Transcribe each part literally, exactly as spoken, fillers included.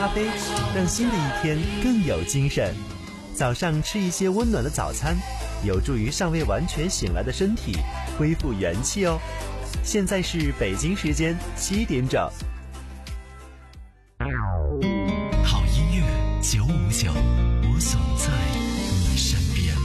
咖啡，让新的一天更有精神。早上吃一些温暖的早餐，有助于尚未完全醒来的身体恢复元气哦。现在是北京时间七点整。 好音乐九五九，我总在你身边。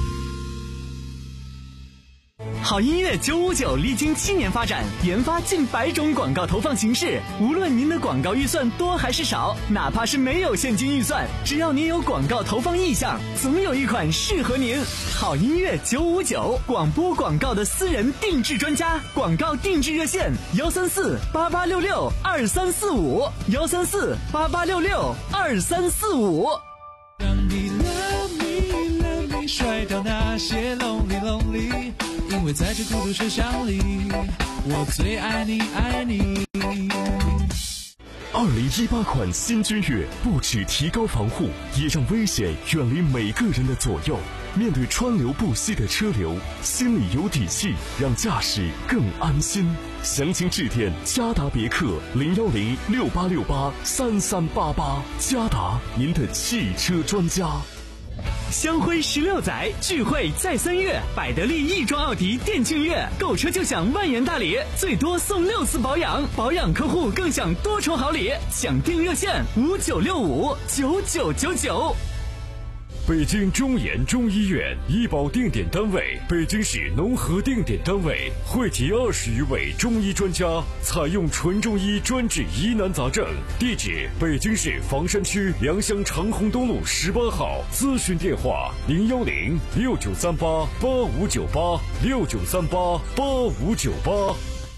好音乐九五九历经七年发展，研发近百种广告投放形式。无论您的广告预算多还是少，哪怕是没有现金预算，只要您有广告投放意向，总有一款适合您。好音乐九五九，广播广告的私人定制专家，广告定制热线幺三四八八六六二三四五幺三四八八六六二三四五。 让你 love me love me， 甩掉那些 lonely lonely， 因为在这孤独车厢里，我最爱你爱你。 二零一八款新君越不只提高防护，也让危险远离每个人的左右。面对川流不息的车流，心里有底气，让驾驶更安心。详情致电嘉达别克零幺零六八六八三三八八，嘉达，您的汽车专家。 香辉十六载聚会在三月，百得利亦庄奥迪店庆月，购车就享万元大礼，最多送六次保养，保养客户更享多重好礼。详订热线五九六五九九九九。 北京中研中医院医保定点单位，北京市农合定点单位，汇集二十余位中医专家，采用纯中医专治疑难杂症。地址：北京市房山区良乡长虹东路十八号。咨询电话：零幺零六九三八八五九八六九三八八五九八。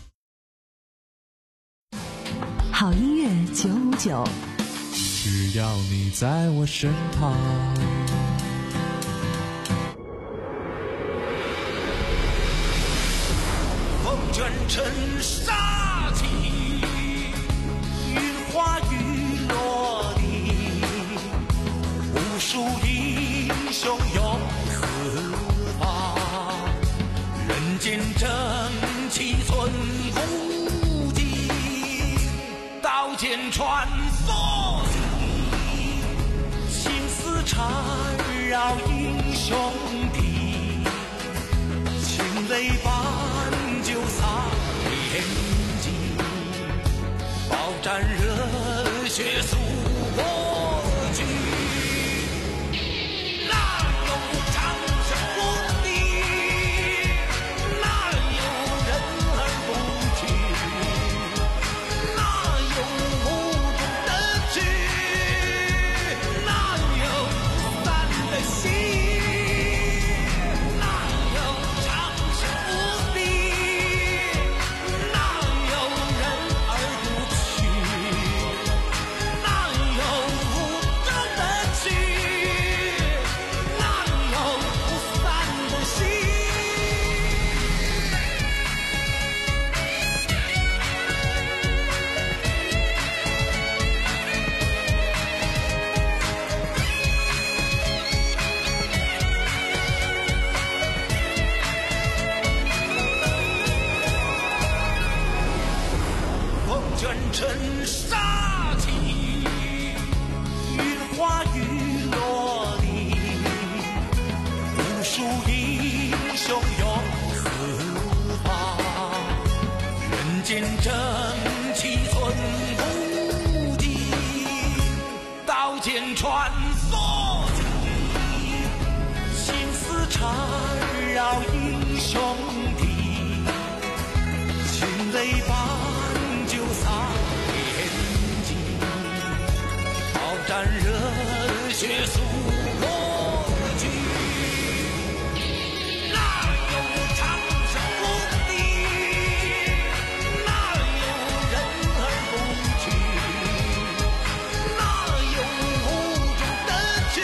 好音乐九五九， 只要你在我身旁。 卷尘沙气，云花雨落地，无数英雄永何方？人间正气存古今，刀剑穿梭里，心思缠绕英雄体，情泪般就洒天际，饱蘸热血诉过去，哪有长生不敌，哪有人而不去，哪有无中的去，哪有不散的心。卷尘沙气，云花雨落地，无数英雄永何方？人间正气存古今，刀剑穿梭里，心思缠绕英雄体，情泪般洒天际，饱蘸热血诉过去，哪有长生不敌，哪有人而不去，哪有无中的去，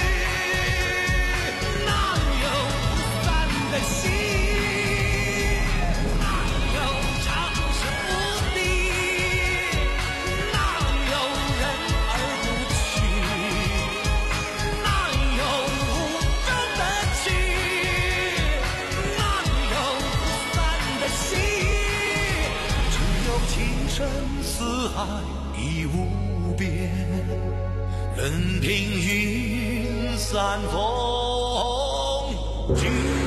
哪有不散的心。生死海已无边， 任凭云散风去。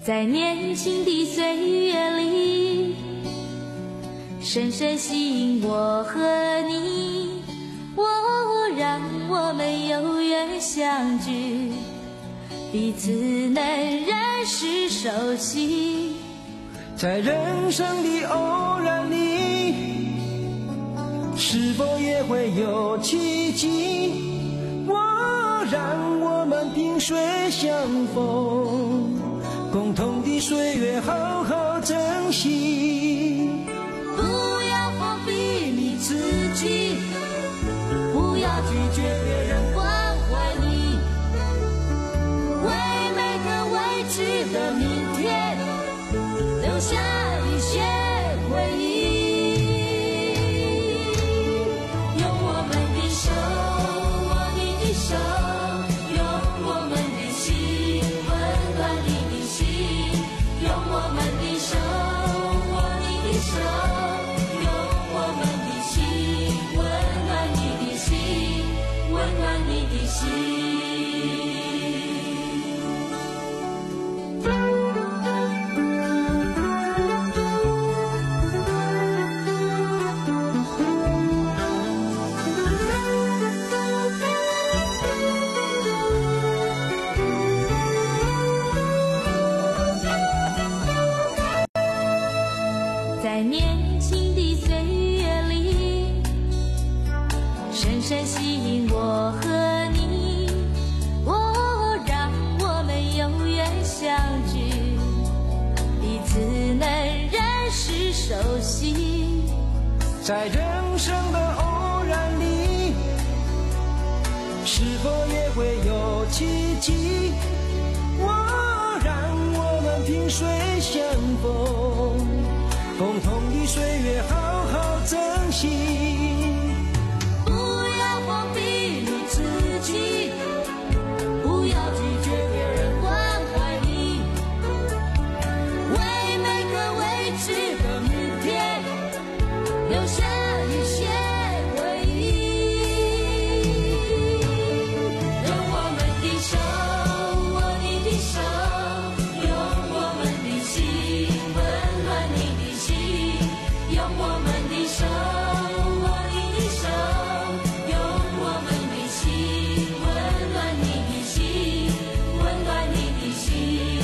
在年轻的岁月里，深深吸引我和你，哦，让我们有缘相聚，彼此能认识熟悉。 在人生的偶然里，是否也会有奇迹？哦，让我们萍水相逢，共同的岁月好好珍惜。 不要封闭你自己，不要拒绝别人关怀你，为每个未知的明天留下一些回忆。用我们的手握你的手，用我们的心温暖你的心，用我们的手握你的手，用我们的心温暖你的心，温暖你的心。在年轻的岁月里，深深吸引我和你，哦，让我们有缘相聚，彼此能认识熟悉。 在人生的偶然里，是否也会有奇迹？哦，让我们萍水相逢，共同的岁月好好珍惜。 不要封闭你自己，不要拒绝别人关怀你，为每个未知的明天留下一些回忆。用我们的手握你的手，用我们的心温暖你的心，用我们的手握你的手，用我们的心温暖你的心，温暖你的心。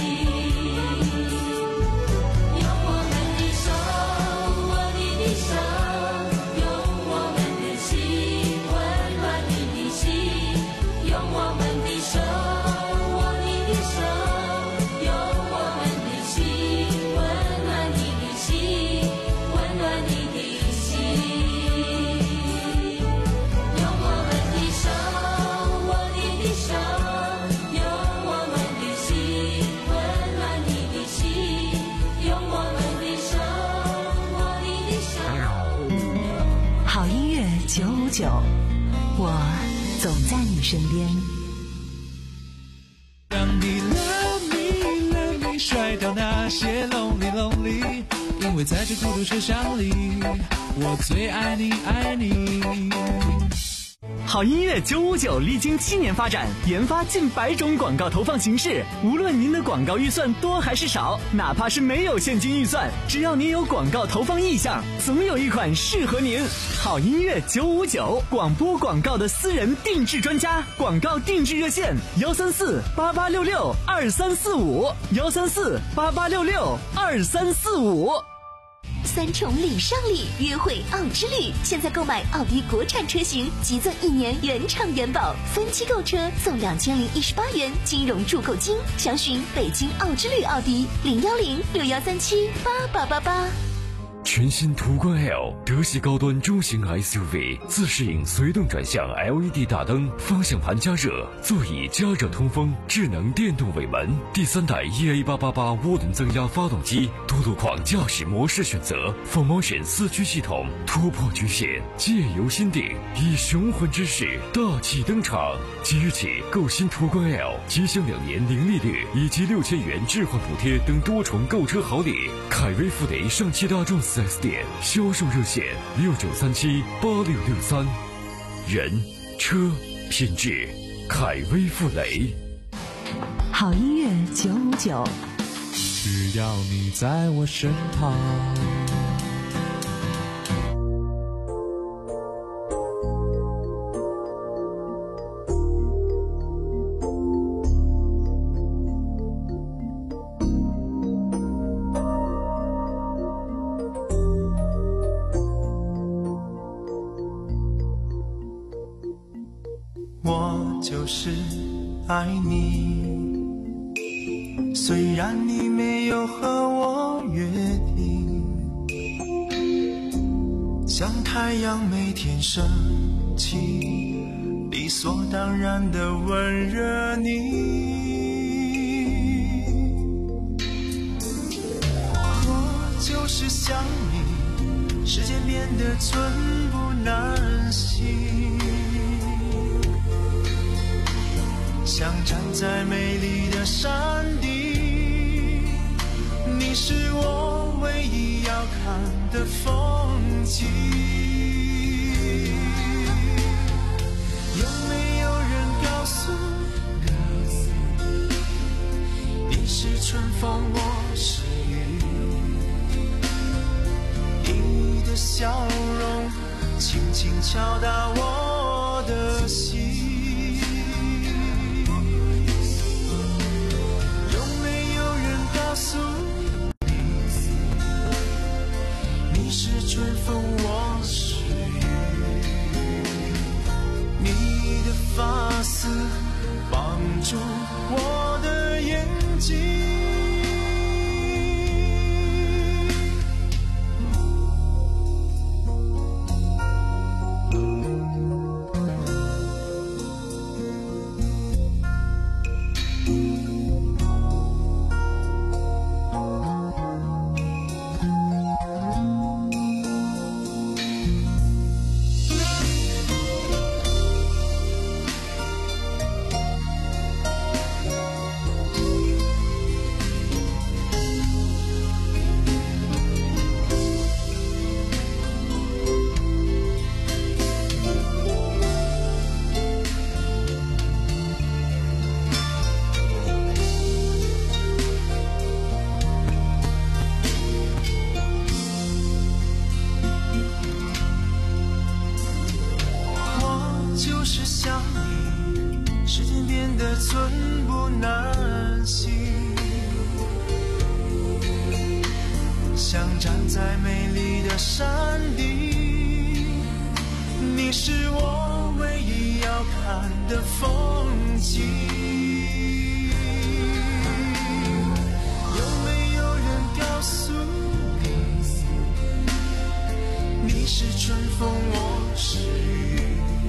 用我们的手握你的手，用我们的心温暖你的心，用我们的手握你的手，用我们的心温暖你的心，温暖你的心。用我们的手握你的手，用我们的心温暖你的心，用我们的手握你的手。 好音乐九五九，我总在你身边。 让你 love me love me 甩掉那些 lonely lonely， 因为在这孤独车厢里，我最爱你爱你。 好音乐九五九历经七年发展，研发近百种广告投放形式。无论您的广告预算多还是少，哪怕是没有现金预算，只要您有广告投放意向，总有一款适合您。好音乐九五九，广播广告的私人定制专家，广告定制热线：幺三四八八六六二三四五，幺三四八八六六二三四五。 三重礼上礼，约会奥之旅。现在购买奥迪国产车型，即赠一年原厂原保，分期购车送两千零一十八元金融注购金。详询北京奥之旅奥迪零幺零六幺三七八八八八。 全新途观 L 德系高端中型 S U V， 自适应随动转向 L E D 大灯，方向盘加热，座椅加热通风，智能电动尾门，第三代 E A 八八八涡轮增压发动机，多路况驾驶模式选择 ，four motion 四驱系统，突破局限，借由心定，以雄浑之势大气登场。即日起购新途观 L， 即享两年零利率以及六千元置换补贴等多重购车好礼。凯威富雷上汽大众四 S 店销售热线六九三七八六六三，人车品质，凯威富雷。 好音乐九五九。 只要你在我身旁。 我就是爱你，虽然你没有和我约定，像太阳每天升起，理所当然的温热你。我就是想你，时间变得寸步难行，像站在美丽的山顶，你是我唯一要看的风景。有没有人告诉你，你是春风，我是雨，你的笑容轻轻敲打我的心。告诉你，你是春风，我是雨，你的发丝绑住我的眼睛。寸步难行，像站在美丽的山顶，你是我唯一要看的风景。有没有人告诉你，你是春风，我是雨，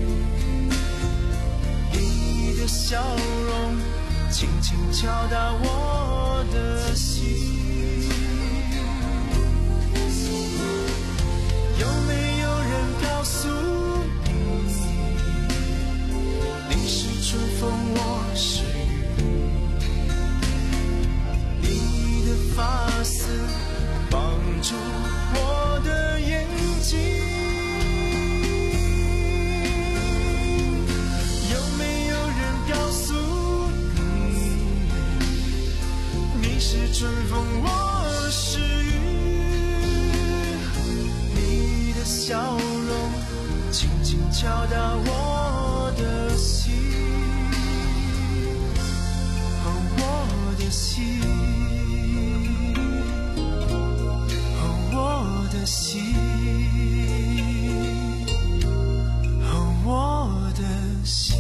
你的笑容轻轻敲打我的心。有没有人告诉你，你是春风，我是雨，你的发丝绑住我的眼睛。春风，我是雨，你的笑容轻轻敲打我的心，哦，我的心，哦，我的心，哦，我的心。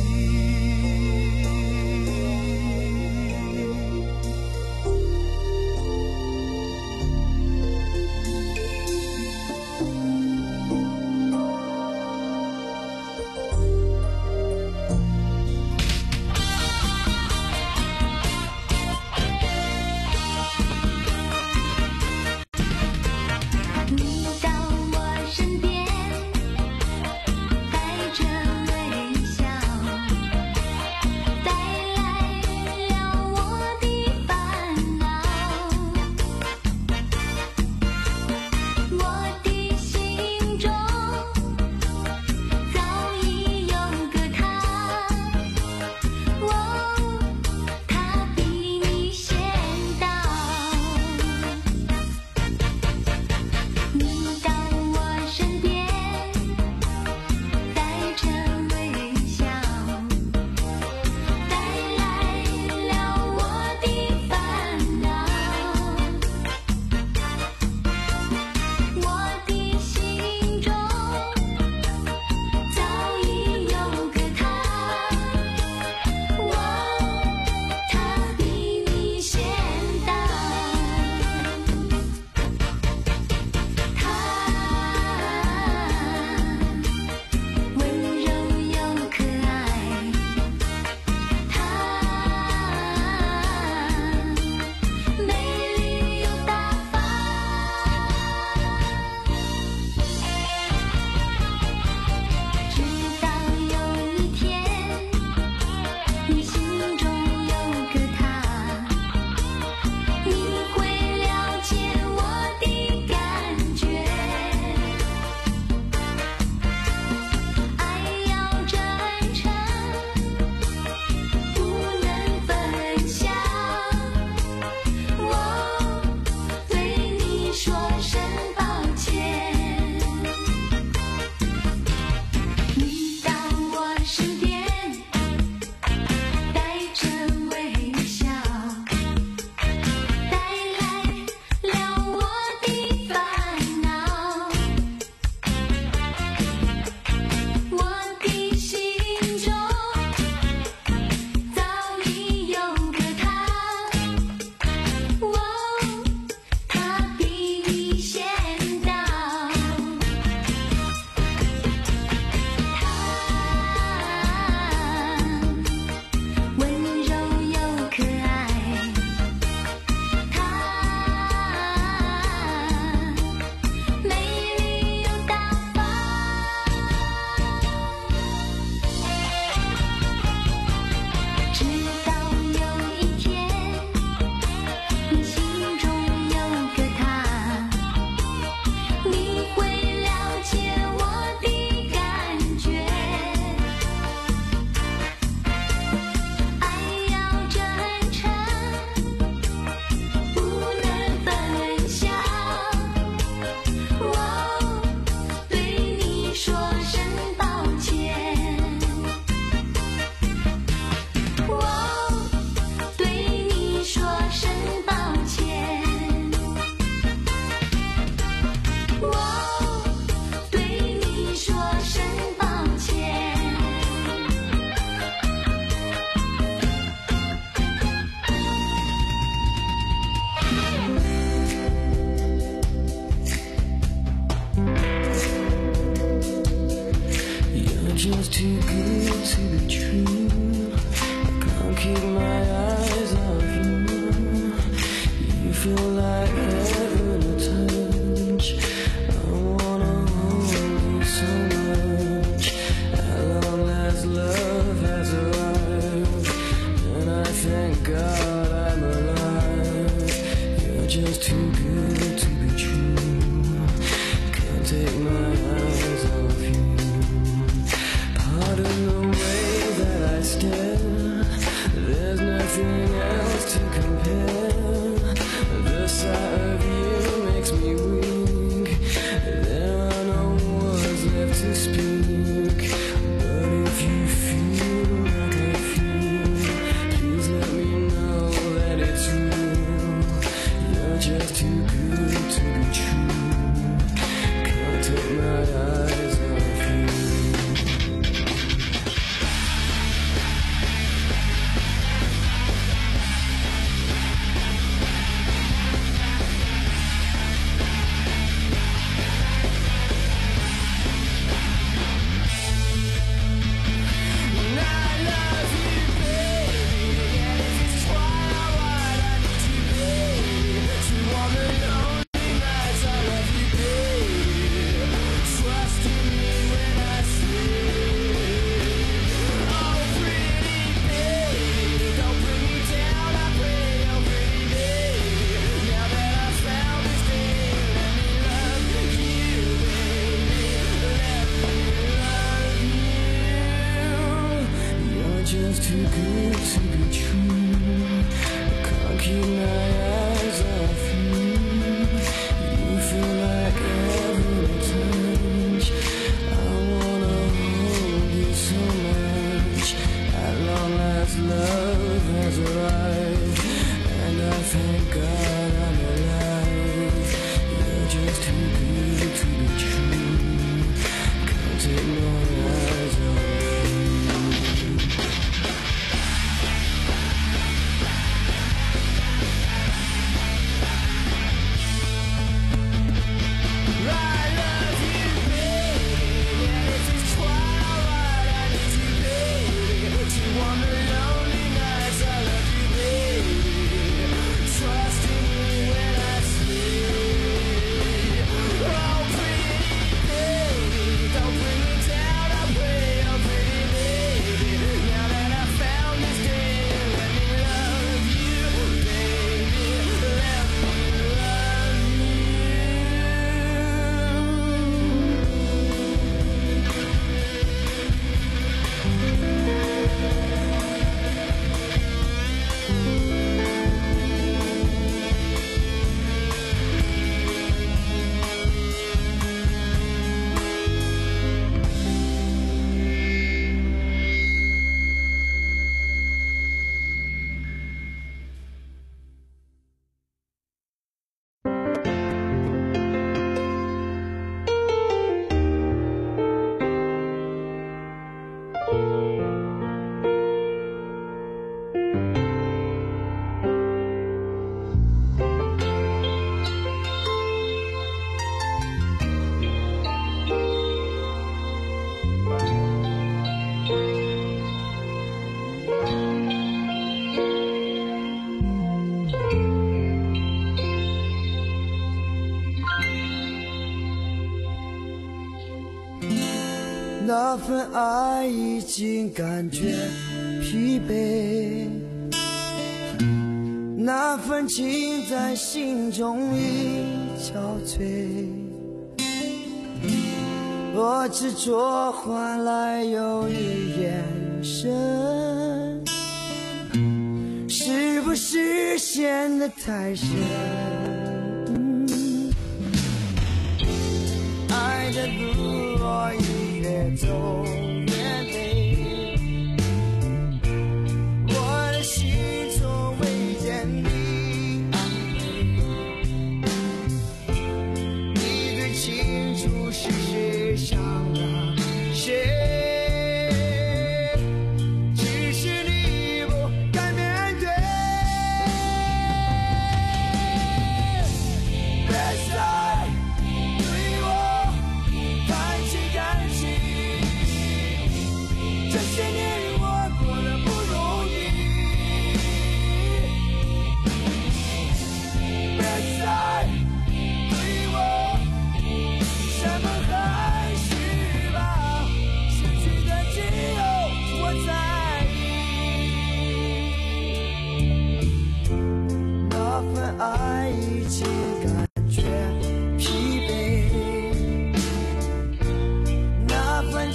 just too good to be true. Can't keep my eyes off you. You feel like heaven to touch. I wanna hold you so much. At long last, love has arrived, and I thank God I'm alive. You're just too good to be true. Can't take my eyes off you. Pardon the way that I stare, there's nothing else to compare. The sight of you makes me weak. There are no words left to speak. But if you feel like I feel, please let me know that it's real. You're just too good to be true. Can't take my eyes off you. Just too good to be true. Can't keep my eyes off you. You feel like heaven to touch. I wanna hold you so much. At long last, love has arrived, and I thank God I'm alive. You're just too good to be true. Can't take my eyes off you. 那份爱已经感觉疲惫，那份情在心中已憔悴，我执着换来犹豫眼神，是不是陷得太深？爱的路我已越走越累，我的心从未见你安慰，你最清楚是谁伤了谁。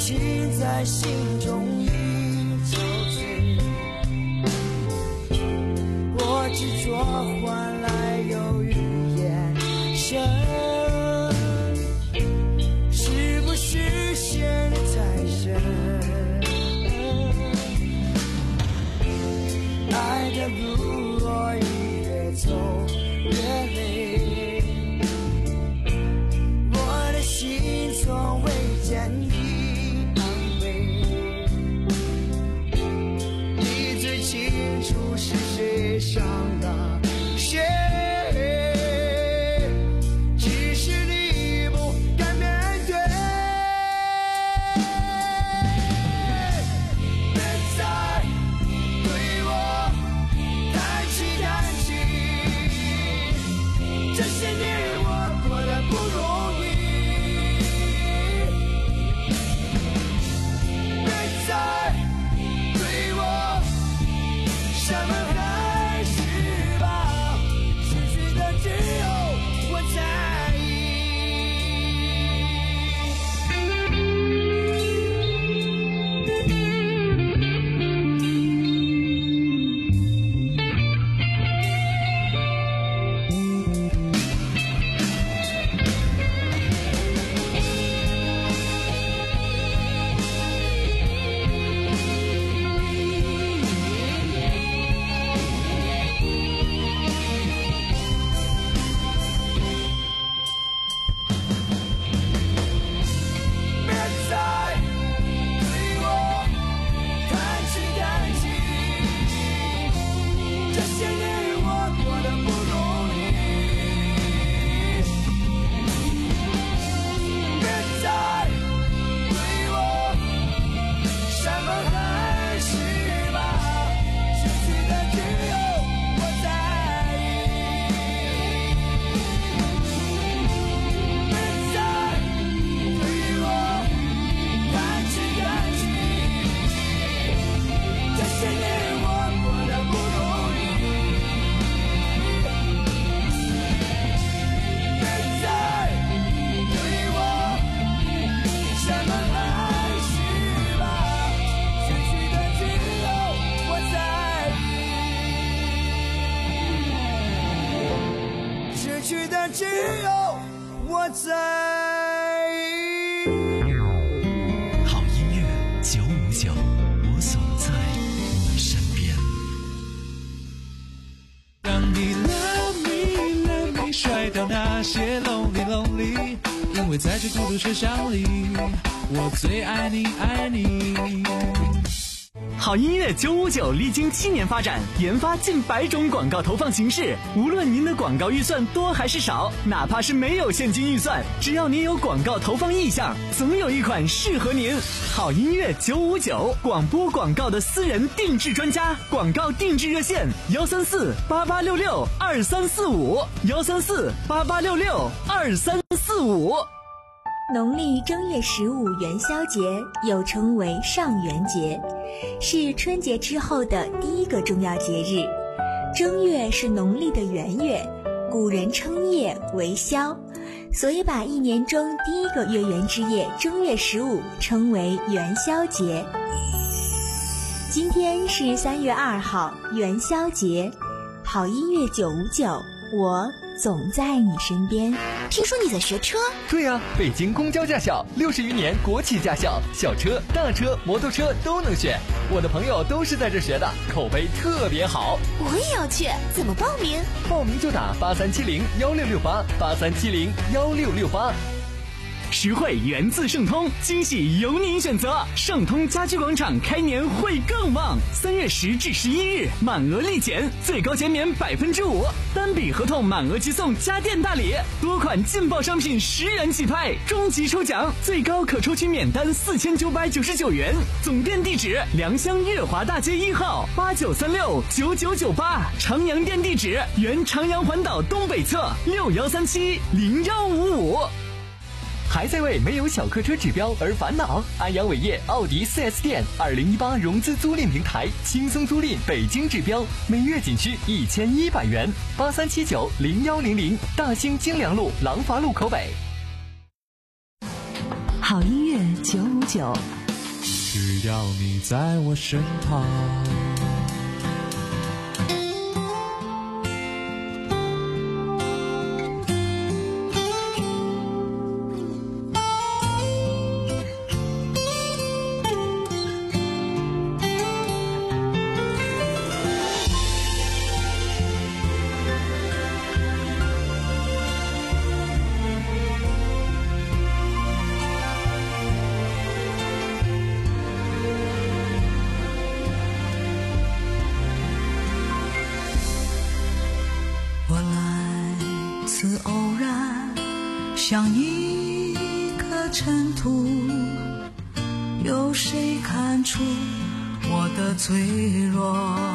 情在心中已酒醉，我执着换来有语言声，是不是现在人爱的路我已越走越累，我的心从未见你安慰，你最清楚是谁伤了谁，只是你不敢面对，别再对我叹气叹气，这些年我过得不容易，别再对我山盟海誓吧，失去的只有我在意。别再对我叹气叹气，这些年我过得不容易，别再对我山盟海誓吧，失去的只有我在意，别再对我叹气叹气，这些年我过得不容易，别再对我山盟海誓吧，失去的只有我在意，失去的只有我在意。 好音乐九五九，我总在你身边。 让你 love me love me 甩掉那些 lonely lonely， 因为在这孤独车厢里，我最爱你爱你。 好音乐九五九历经七年发展，研发近百种广告投放形式。无论您的广告预算多还是少，哪怕是没有现金预算，只要您有广告投放意向，总有一款适合您。好音乐九五九，广播广告的私人定制专家，广告定制热线：幺三四八八六六二三四五，幺三四八八六六二三四五。 农历正月十五元宵节又称为上元节，是春节之后的第一个重要节日。正月是农历的元月，古人称夜为宵，所以把一年中第一个月圆之夜正月十五称为元宵节。今天是三月二号，元宵节。好音乐九五九，我总在你身边。 听说你在学车？ 对呀、啊，北京公交驾校六十余年国企驾校，小车、大车、摩托车都能选。我的朋友都是在这学的，口碑特别好。 我也要去，怎么报名？ 报名就打八三七零幺六六八八三七零幺六六八。 实惠源自盛通，惊喜由您选择。盛通家居广场开年会更旺，三月十至十一日满额立减，最高减免百分之五，单笔合同满额即送家电大礼，多款劲爆商品十元起拍，终极抽奖最高可抽取免单四千九百九十九元。总店地址：良乡月华大街一号八九三六九九九八，长阳店地址：原长阳环岛东北侧六幺三七零幺五五。 还在为没有小客车指标而烦恼？安阳伟业奥迪 四 S 店二零一八融资租赁平台，轻松租赁北京指标，每月仅需一千一百元。八三七九零幺零零，大兴京良路廊坊路口北。 好音乐九五九， 只要你在我身旁。 像一颗尘土，有谁看出我的脆弱？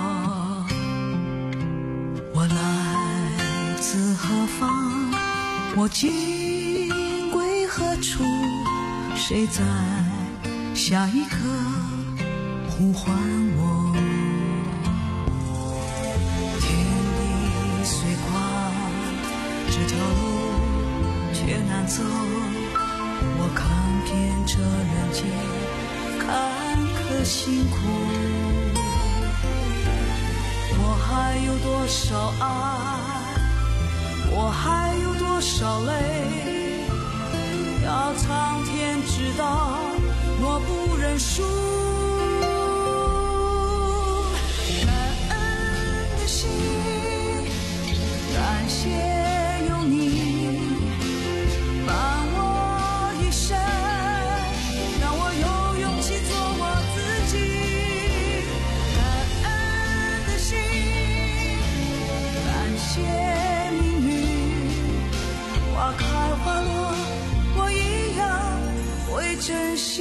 我来自何方？我今归何处？谁在下一刻呼唤我？天地虽宽，这条路却难走，我看遍这人间坎坷辛苦，我还有多少爱，我还有多少泪，要苍天知道我不认输。感恩的心，感谢有你珍惜。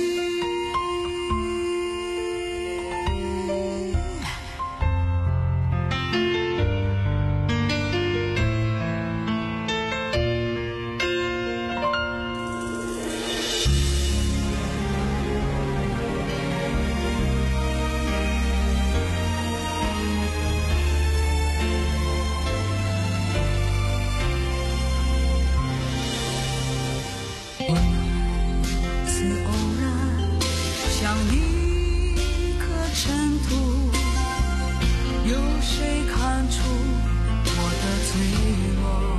像一颗尘土，有谁看出我的脆弱？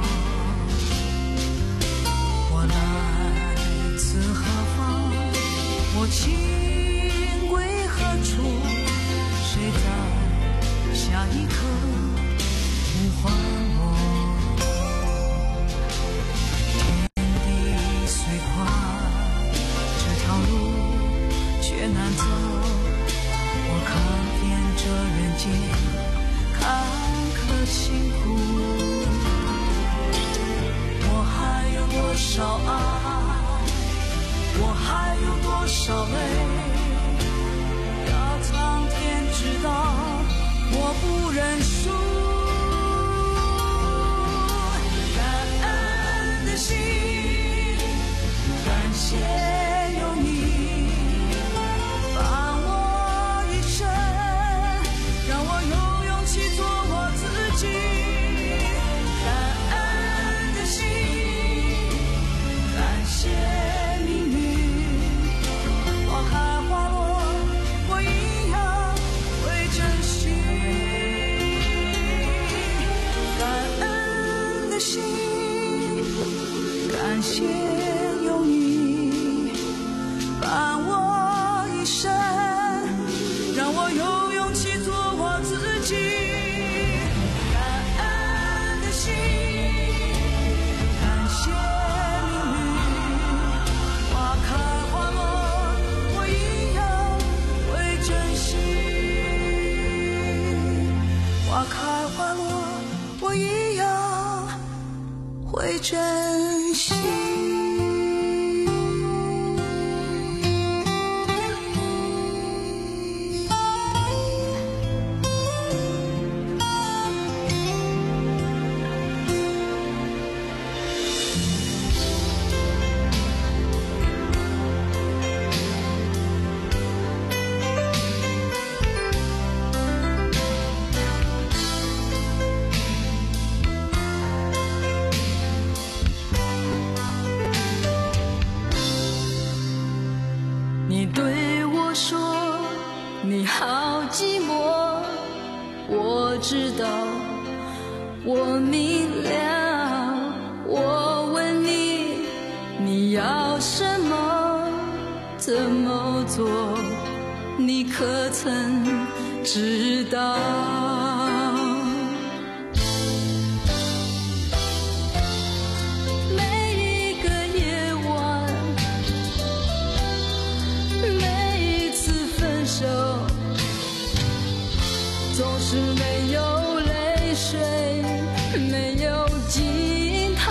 我来自何方？我情归何处？谁在下一刻呼唤我？天地虽宽，这条路却难走，我看遍这人间坎坷辛苦，我还有多少爱，我还有多少泪，要苍天知道我不认输。感恩的心，感谢有你感谢有你伴我一生，让我有勇气做我自己。感恩的心，感谢命运，花开花落，我一样会珍惜。花开花落，我一样会珍惜。你对我说知道，我明了。我问你，你要什么？怎么做？你可曾知道？总是没有泪水，没有尽头。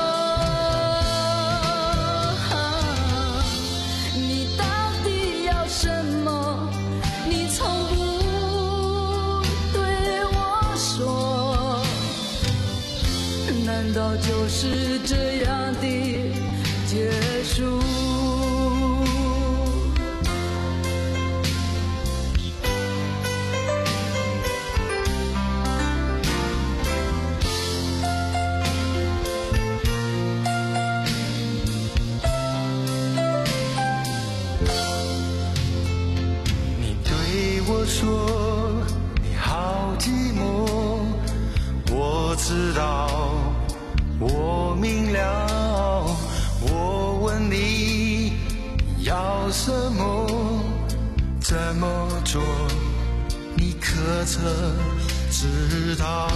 你到底要什么？你从不对我说，难道就是这样的结束？ 说你好寂寞，我知道，我明了。我问你要什么，怎么做，你可曾知道？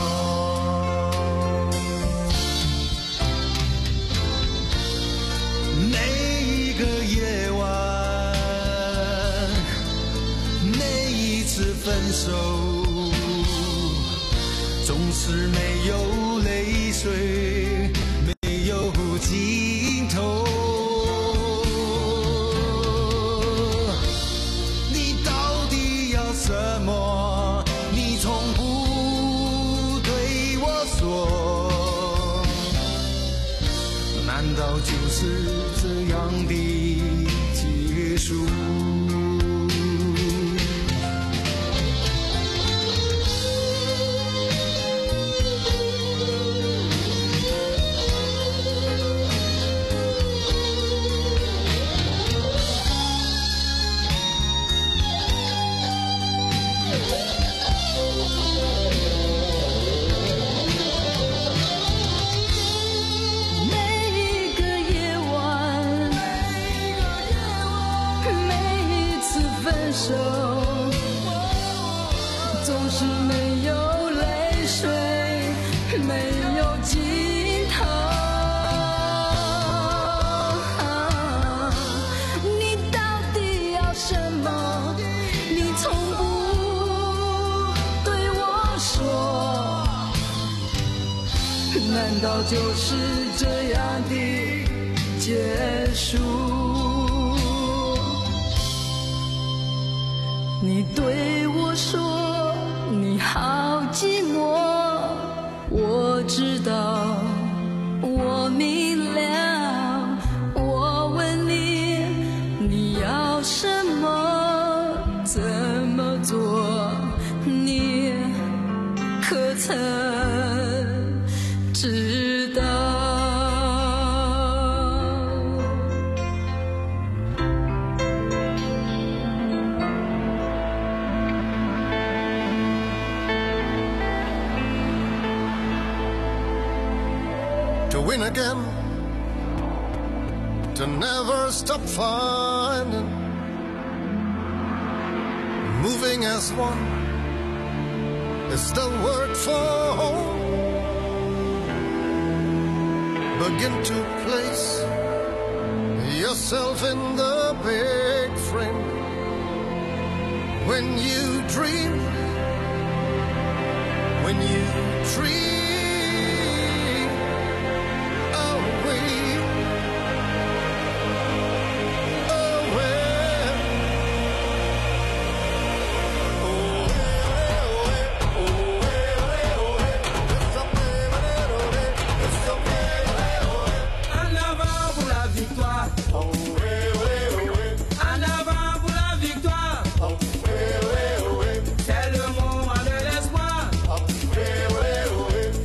每一个夜晚，分手总是没有泪水，没有尽头。你到底要什么？你从不对我说，难道就是这样的结束？总是没有泪水，没有尽头。你到底要什么？你从不对我说，难道就是这样的结束？你对我说你好寂寞，我知道，我明了。我问你，你要什么？怎么做？你可曾知道？ Win again, to never stop finding, moving as one is the word for home. Begin to place yourself in the big frame. When you dream, when you dream C'est le moment de l'espoir.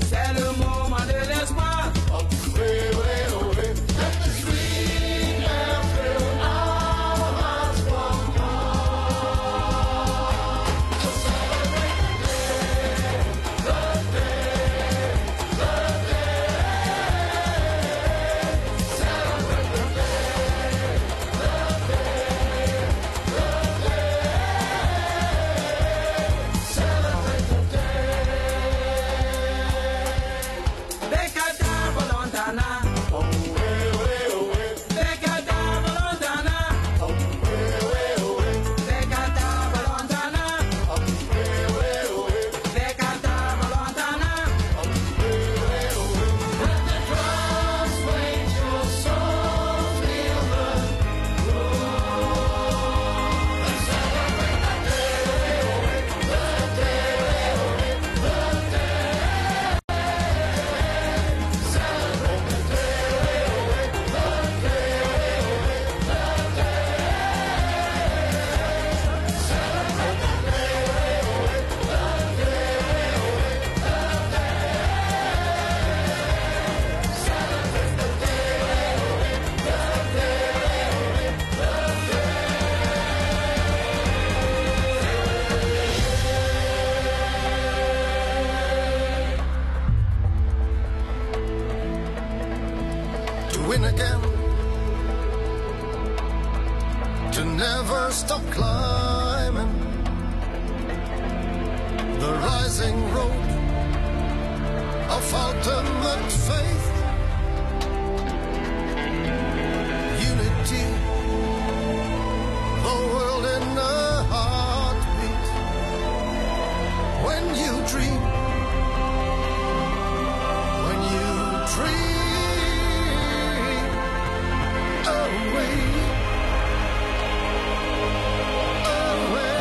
never stop climbing the rising road of ultimate faith, unity, the world in a heartbeat. When you dream, when you dream away, away.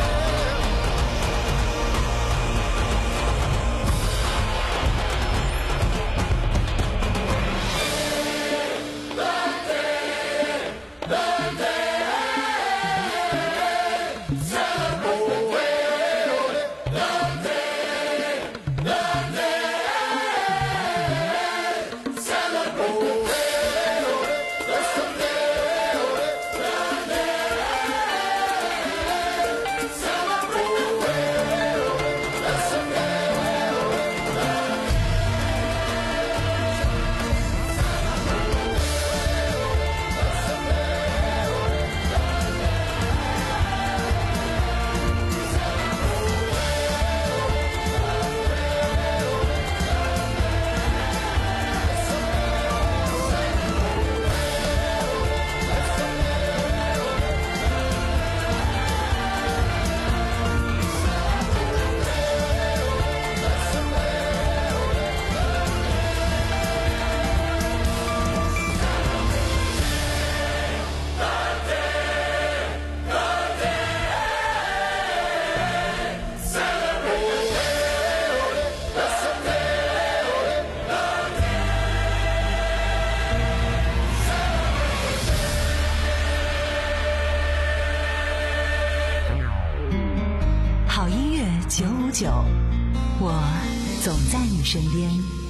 好音乐九五九，我总在你身边。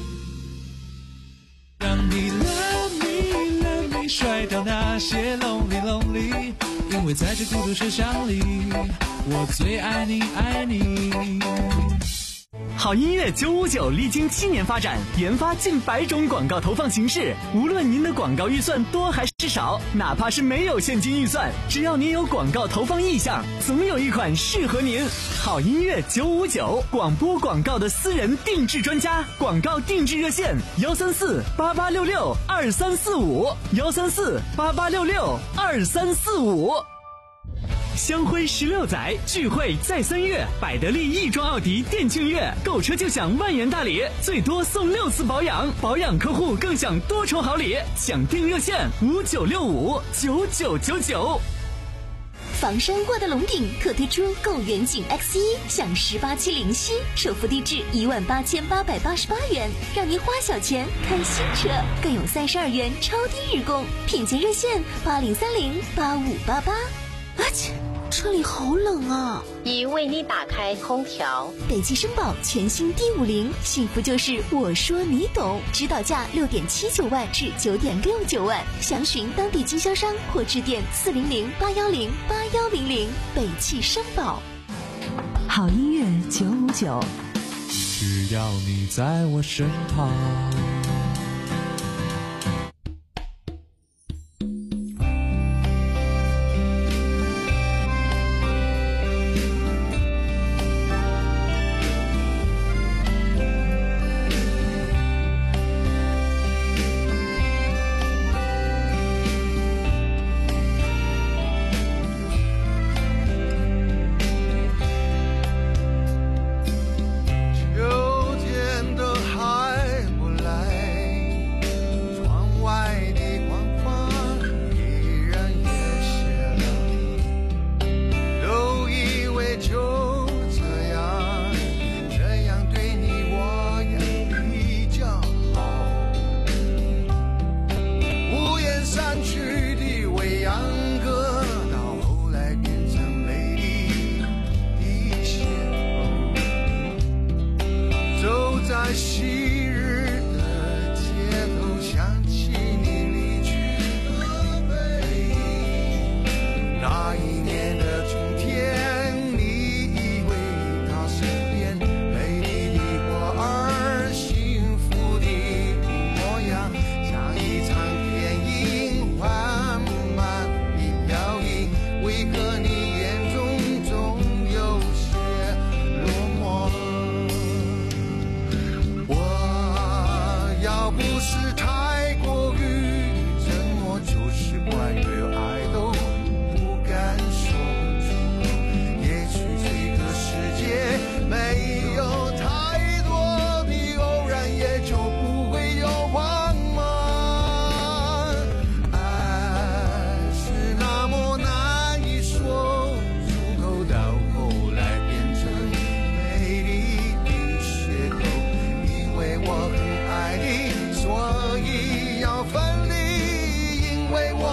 让你 love me love me 甩掉那些 lonely lonely， 因为在这孤独车厢里，我最爱你爱你。 好音乐九五九历经七年发展，研发近百种广告投放形式。无论您的广告预算多还是少，哪怕是没有现金预算，只要您有广告投放意向，总有一款适合您。好音乐九五九，广播广告的私人定制专家，广告定制热线：幺三四八八六六二三四五，幺三四八八六六二三四五。香辉十六载，聚会再三月，百得利亦庄奥迪店庆月，购车就享万元大礼，最多送六次保养，保养客户更享多重好礼。抢订热线五九六五九九九九。 房山沃德龙鼎特推出购远景 X 一，享十八期零息，首付低至一万八千八百八十八元，让您花小钱看新车，更有三十二元超低日供。品鉴热线八零三零八五八八。啊切，车里好冷啊！ 已为你打开空调。 北汽绅宝全新 D 五零，幸福就是我说你懂，指导价六点七九万至九点六九万，详询当地经销商或致电四零零八幺零八幺零零。北汽绅宝。 好音乐九五九， 只要你在我身旁。 秋天的海不来，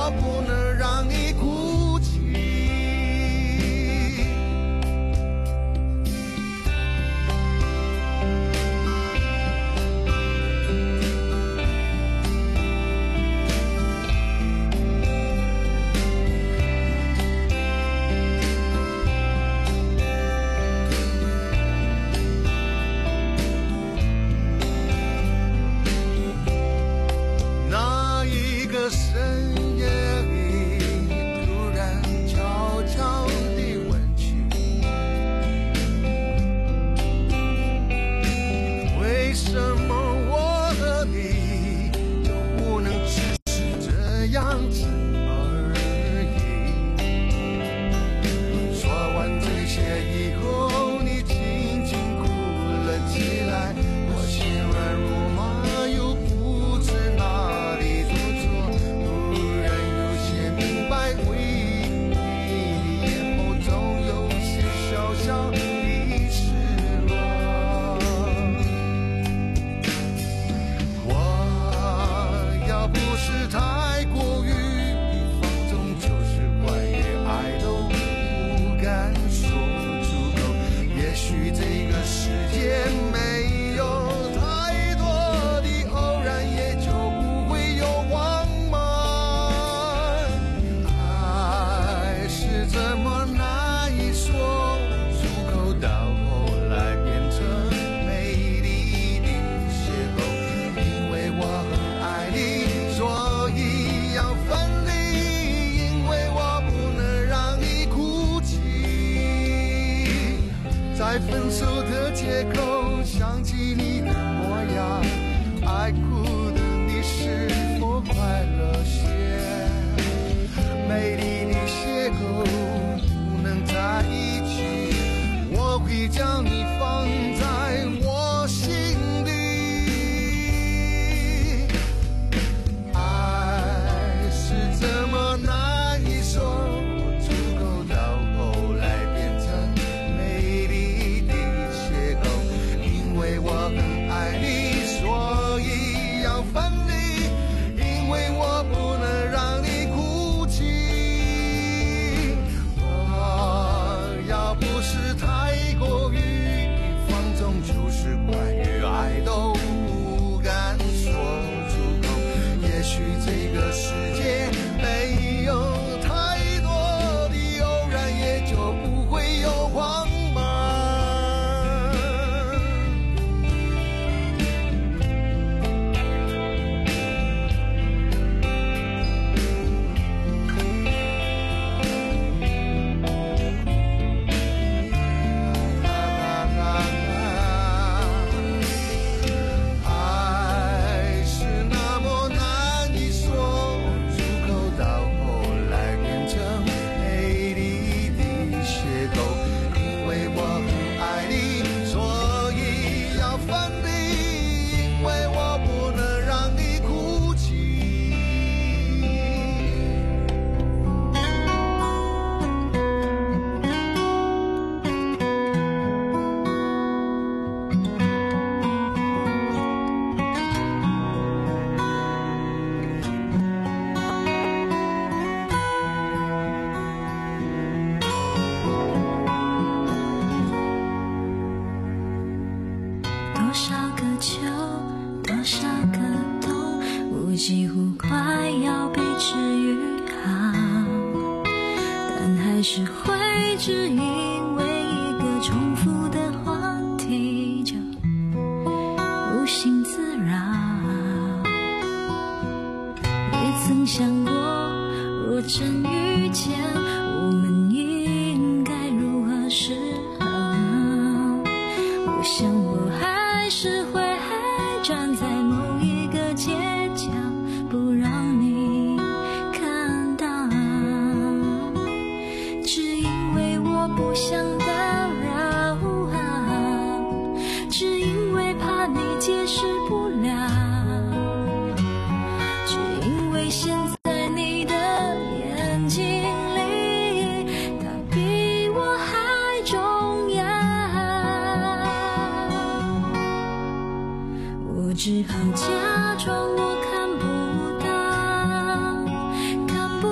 我不能让你哭泣。那一个深夜里，突然悄悄地问起，为什么我和你就不能只是这样子而已？说完这些以后，你轻轻哭了起来，我心乱如麻，又不知哪里做错，突然有些明白，回忆眼后总有些小小的失落。我要不是太过于放纵，就是怪越爱都不敢说出口。也许这个世界没有太多的偶然，也就不会有慌忙。爱是这么难以说出口，到后来变成美丽的邂逅。因为我很爱你，所以要分离，因为我不能让你哭泣。在分手的街口想起你的模样，爱哭的你是否快乐些？美丽的邂逅不能在一起，我会将你放在我心里。爱是这么难以说出口，到后来变成美丽的邂逅。因为我很爱你，所以要分离，因为我不能让你哭泣。我要不是太过于放纵，就是怪越爱都不敢说出口。也许这个世界没有太多的偶然，也就不会有慌忙。爱是那么难以说出口，到后来变成美丽的邂逅。因为我很爱你，所以要分离，因为我不能让你哭泣。 多少个秋，多少个冬，我几乎快要被治愈好，但还是会只因为一个重复的话题就无心自扰。也曾想过，若真遇见，我们应该如何是好？我想我还是会站在某一个街角，不让你看到，只因为我不想打扰，只因为怕你解释不了，只因为现在你的眼睛里，它比我还重要。我只好假装我看不到，看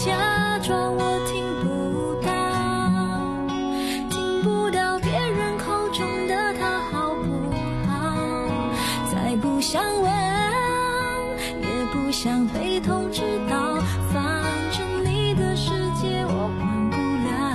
假装我听不到，听不到别人口中的他好不好？再不想问，也不想被通知到，反正你的世界我管不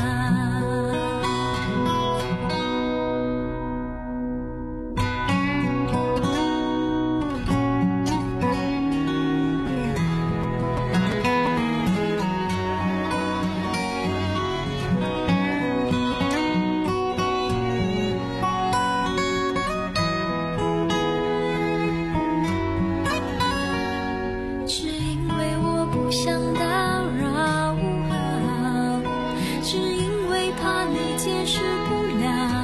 只因为我不想打扰，只因为怕你解释不了，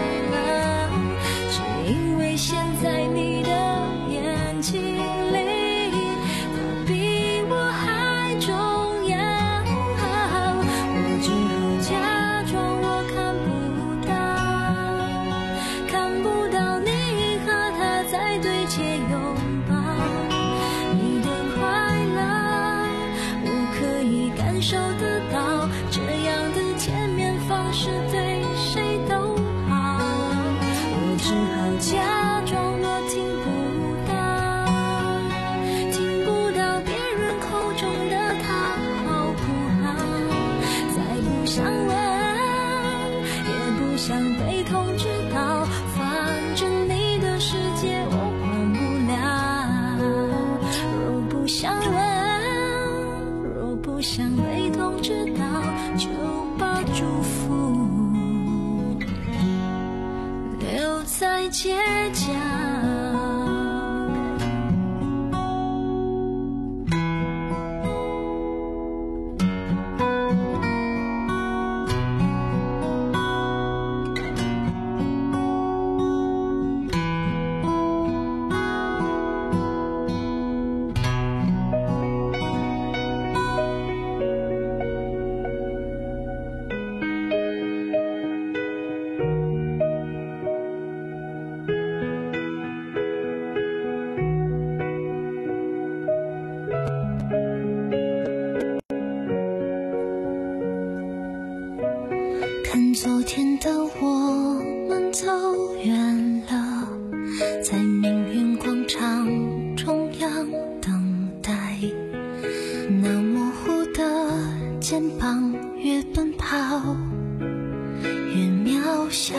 只因为现在你的眼睛里他比我还重要，我只好假装我看不到，看不到你和他在对街拥抱，你的快乐我可以感受得到，这样的见面方式对谁都好，我只好假装我听不到，听不到别人口中的他好不好？再不想问，也不想被通知到，反正你的世界我管不了。若不想问，若不想被通知到，就把祝福留在街角。看昨天的我们走远了，在命运广场中央等待，那模糊的肩膀越奔跑越渺小，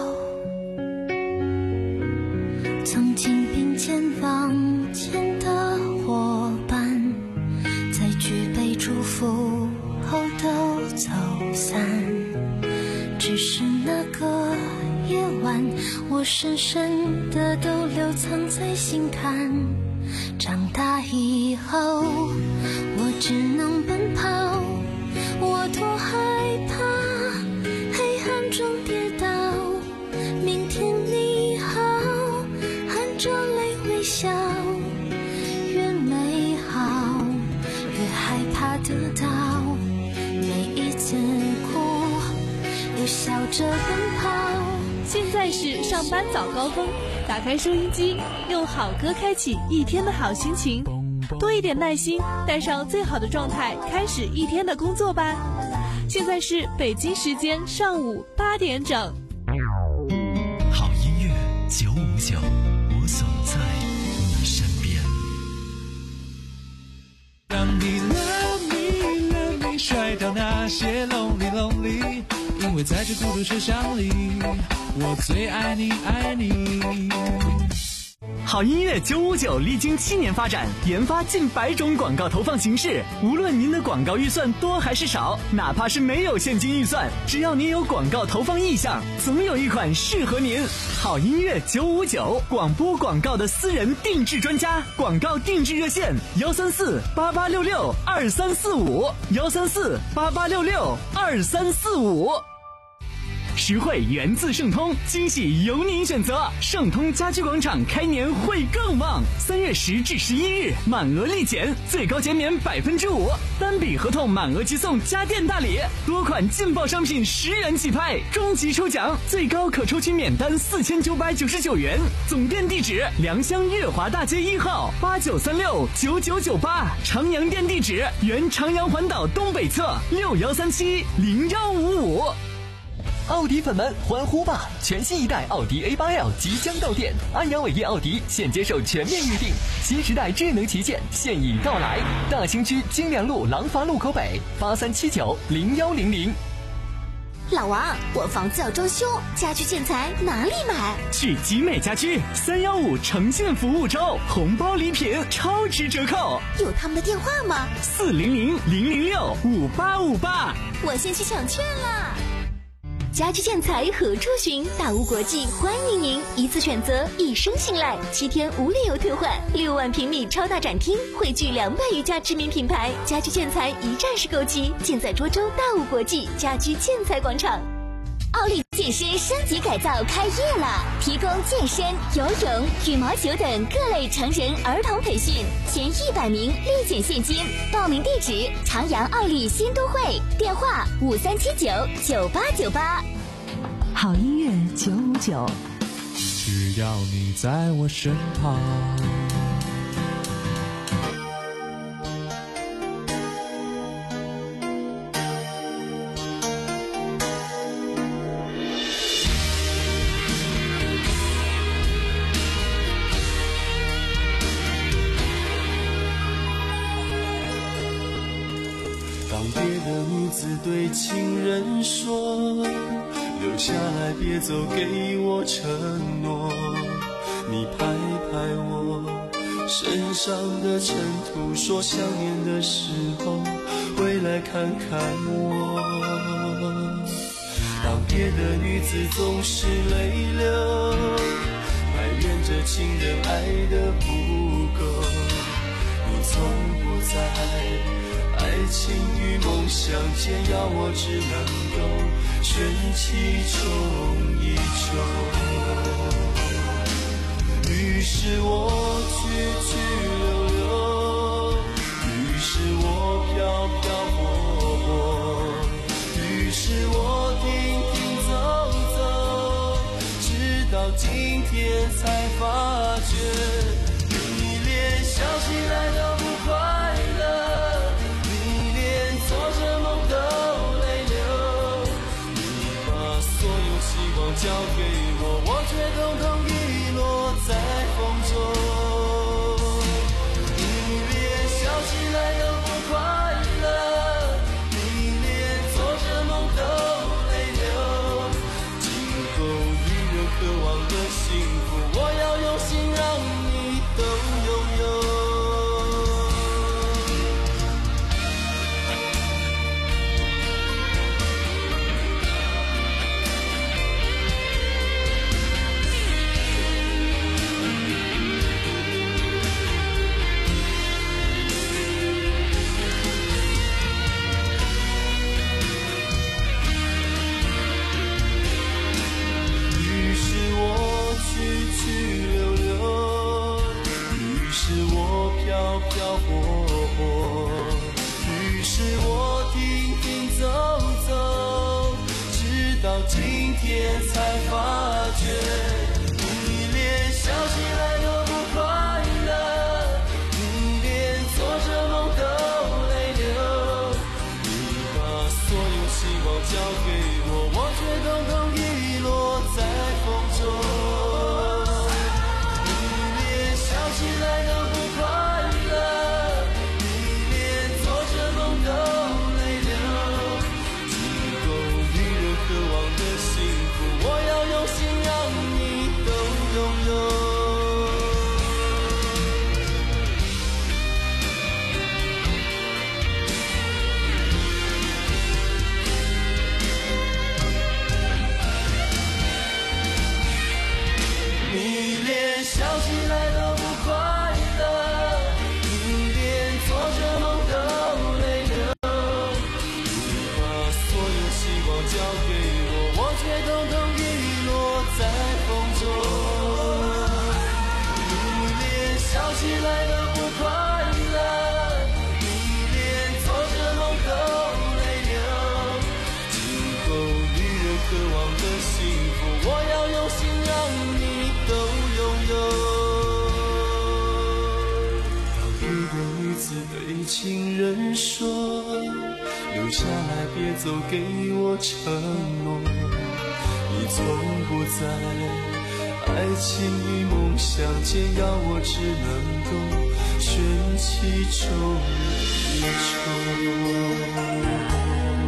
曾经并肩往前的伙伴，在举杯祝福后都走散，只是那个夜晚，我深深的都留藏在心坎。长大以后，我只能奔跑，我多害怕黑暗中跌倒。明天你好，含着泪微笑，越美好，越害怕得到。每一次哭，又笑着奔跑。 现在是上班早高峰，打开收音机，用好歌开启一天的好心情，多一点耐心，带上最好的状态，开始一天的工作吧。现在是北京时间上午八点整。 好音乐九五九，我总在你身边。 让你 love me love me 甩掉那些 lonely lonely， 因为在这孤独车厢里，我最爱你爱你。 好音乐九五九历经七年发展，研发近百种广告投放形式。无论您的广告预算多还是少，哪怕是没有现金预算，只要您有广告投放意向，总有一款适合您。好音乐九五九，广播广告的私人定制专家，广告定制热线：幺三四八八六六二三四五，幺三四八八六六二三四五。 实惠源自盛通，惊喜由您选择。盛通家居广场开年会更旺，三月十至十一日满额立减，最高减免百分之五，单笔合同满额即送家电大礼，多款劲爆商品十元起拍，终极抽奖最高可抽取免单四千九百九十九元。总店地址：良乡悦华大街一号八九三六九九九八，长阳店地址：原长阳环岛东北侧六幺三七零幺五五。 奥迪粉们欢呼吧！全新一代奥迪 A 八 L 即将到店，安阳伟业奥迪现接受全面预定，新时代智能旗舰现已到来。大兴区金良路廊坊路口北八三七九零幺零零。 老王，我房子要装修，家居建材哪里买？ 去集美家居三幺五诚信服务周，红包礼品超值折扣。 有他们的电话吗？ 四零零零零六五八五八。 我先去抢券了。家居建材何处寻？大屋国际欢迎您，一次选择，一生信赖，七天无理由退换，六万平米超大展厅，汇聚两百余家知名品牌，家居建材一站式购齐，尽在涿州大屋国际家居建材广场。奥利健身升级改造开业了，提供健身、游泳、羽毛球等各类成人儿童培训，前一百名立减现金。报名地址：长阳奥利新都会，电话五三七九九八九八。 好音乐九五九， 只要你在我身旁。 当别的女子对情人说，留下来别走，给我承诺。你拍拍我身上的尘土，说想念的时候回来看看我。当别的女子总是泪流，埋怨着情人爱得不够，你从不在爱情与梦想间，要我只能够选其中一种。于是我去去留留，于是我飘飘泊泊，于是我停停走走，直到今天才发觉，你连笑起来都不快乐，做着梦都泪流，你把所有希望交给我，我却统统遗落在风中。你连笑起来都不快乐，你连做着梦都泪流，今后女人渴望的幸福，我要用心让你都拥有。飘泊泊，于是我停停走走，直到今天才发觉，你连笑起来都不快乐，你连做着梦都泪流，你把所有希望交给我，我却统统遗落在风中。你连笑起来都不快乐，你连做着梦都泪流，今后女人渴望的幸福，我要用心让你留下来，别走，给我承诺。你从不在爱情与梦想间，要我只能够选其中一种。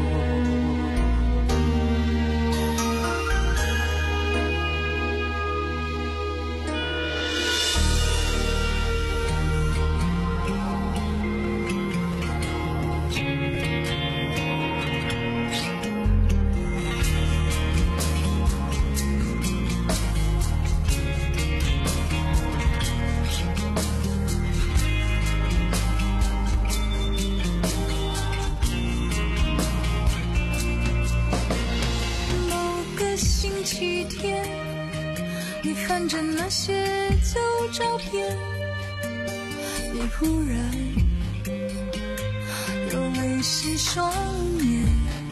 你翻着那些旧照片，你忽然又泪湿双眼。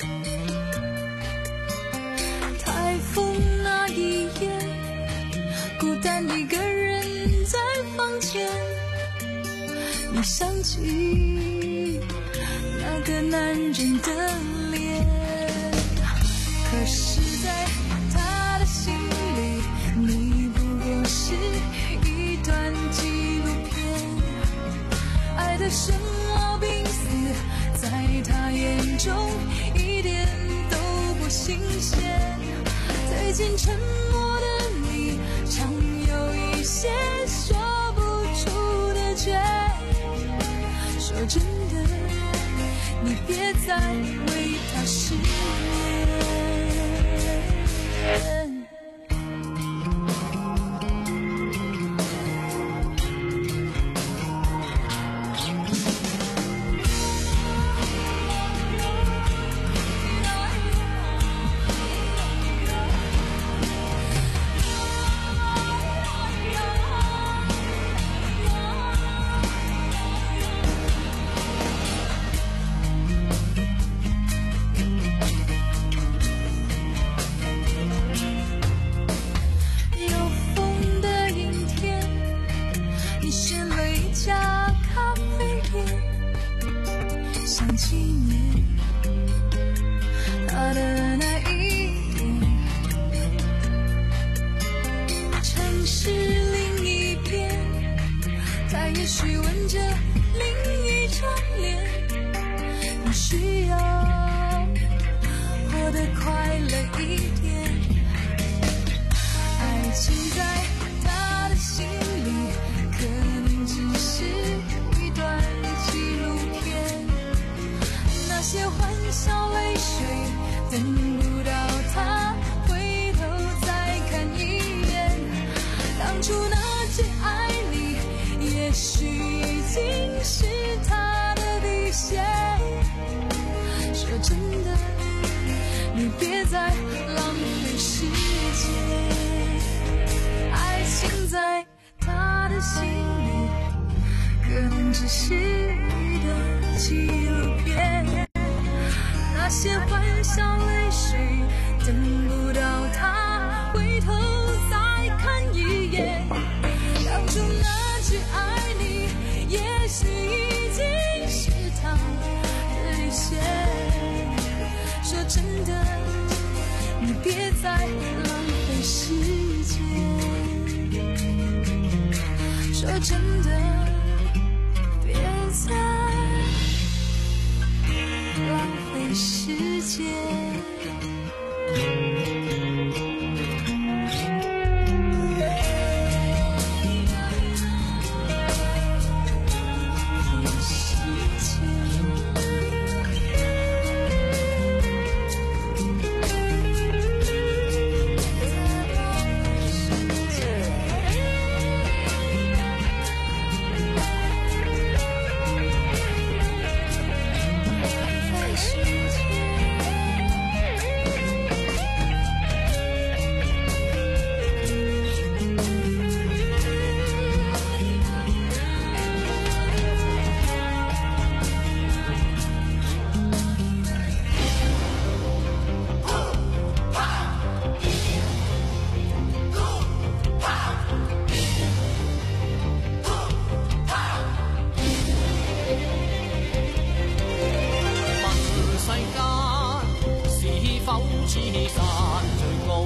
台风那一夜，孤单一个人在房间，你想起那个男人的脸，可是在他的心里，你不过是一段纪录片，爱的生老病死在他眼中一点都不新鲜。最近沉默的你，常有一些说不出的倔。说真的，你别再为他失眠。 在世界似山最高，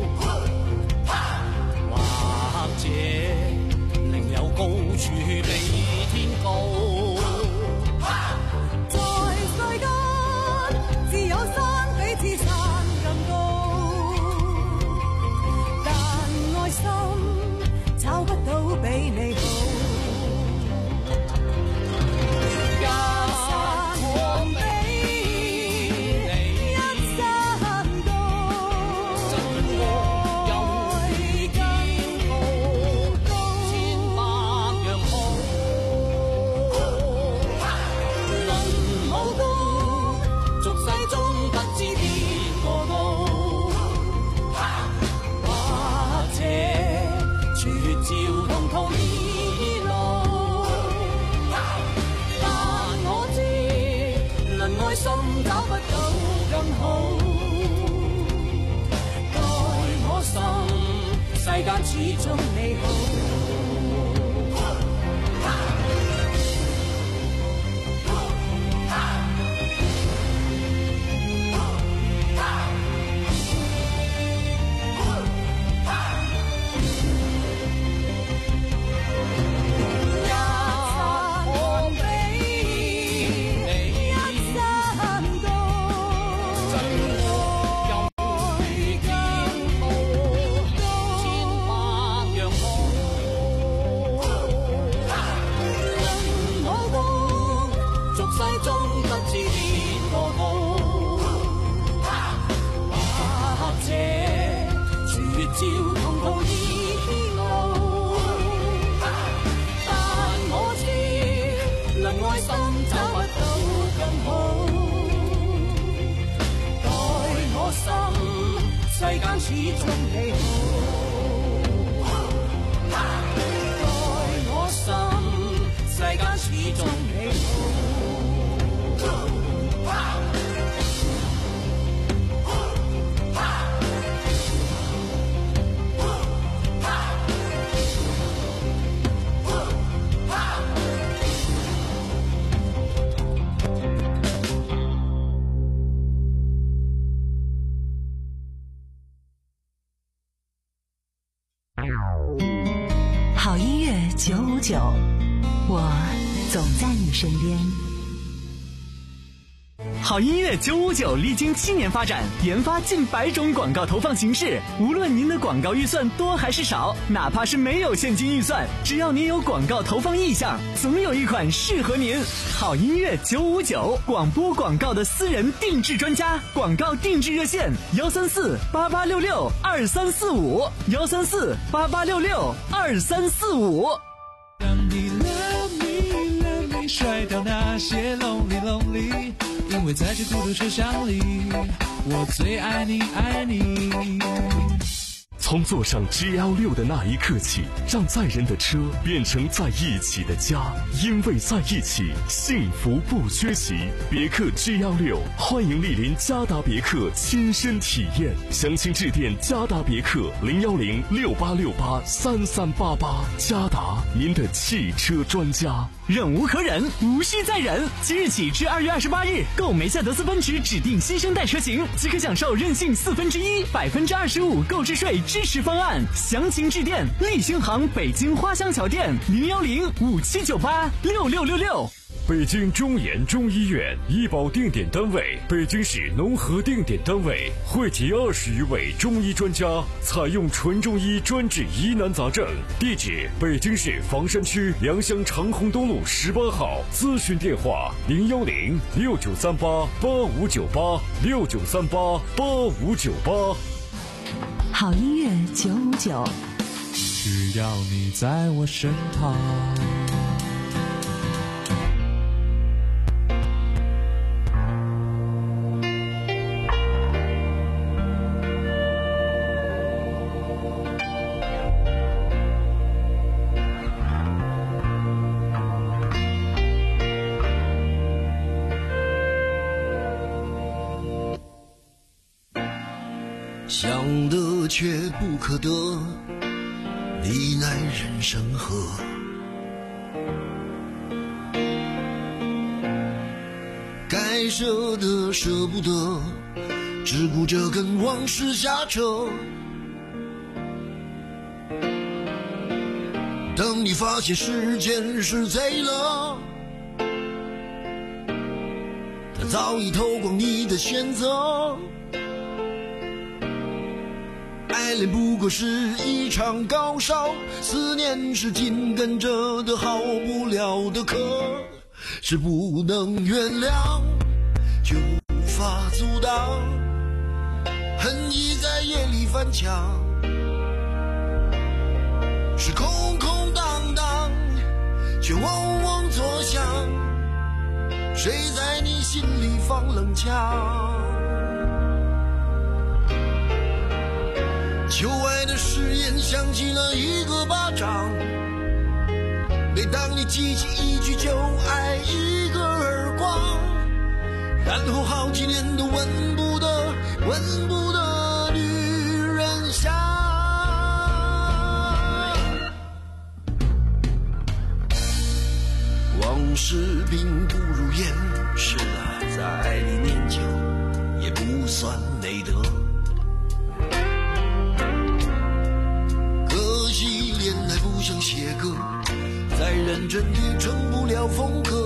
或者另有高處比天高。 在世間，只有山比此山更高，但愛心找不到比你好。心找不到更好，待我心，世間始終你好。世間始終你好，待我心，世間始終你好。 好音乐九五九，我总在你身边。 好音乐九五九历经七年发展，研发近百种广告投放形式。无论您的广告预算多还是少，哪怕是没有现金预算，只要您有广告投放意向，总有一款适合您。好音乐九五九，广播广告的私人定制专家，广告定制热线：幺三四八八六六二三四五，幺三四八八六六二三四五。 让你 love me love me， 甩掉那些 lonely lonely。因为在这孤独车厢里，我最爱你爱你。 从坐上 G L 六 的那一刻起，让载人的车变成在一起的家，因为在一起，幸福不缺席。别克 G L 六， 欢迎莅临嘉达别克亲身体验，详情致电嘉达别克零幺零六八六八三三八八。嘉达，您的汽车专家。 忍无可忍，无需再忍。即日起至二月二十八日，购梅赛德斯奔驰指定新生代车型，即可享受任性四分之一、百分之二十五购置税支持方案。详情致电立新行北京花乡桥店零幺零五七九八六六六六。 北京中研中医院医保定点单位，北京市农合定点单位，汇集二十余位中医专家，采用纯中医专治疑难杂症。地址：北京市房山区良乡长虹东路十八号。咨询电话：零幺零六九三八八五九八六九三八八五九八。 好音乐九五九， 只要你在我身旁。 想得却不可得，你奈人生何？该舍的舍不得， 只顾着跟往事瞎扯。等你发现时间是贼了，它早已偷光你的选择。爱恋不过是一场高烧，思念是紧跟着的好不了的课，是不能原谅却无法阻挡，恨意在夜里翻墙，是空空荡荡却嗡嗡作响，谁在你心里放冷枪？旧爱的誓言响起了一个巴掌，每当你记起一句就爱一个耳光，然后好几年都闻不得闻不得女人香。往事并不如烟，是的，在爱里念旧也不算美德。想写歌，再认真也成不了风格。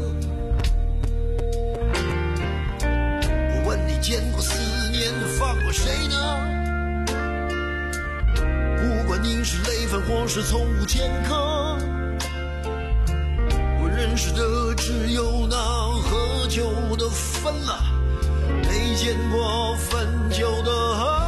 我问你见过思念放过谁呢？不管你是累犯或是从无前科，我认识的只有那喝酒的分了，没见过分酒的喝。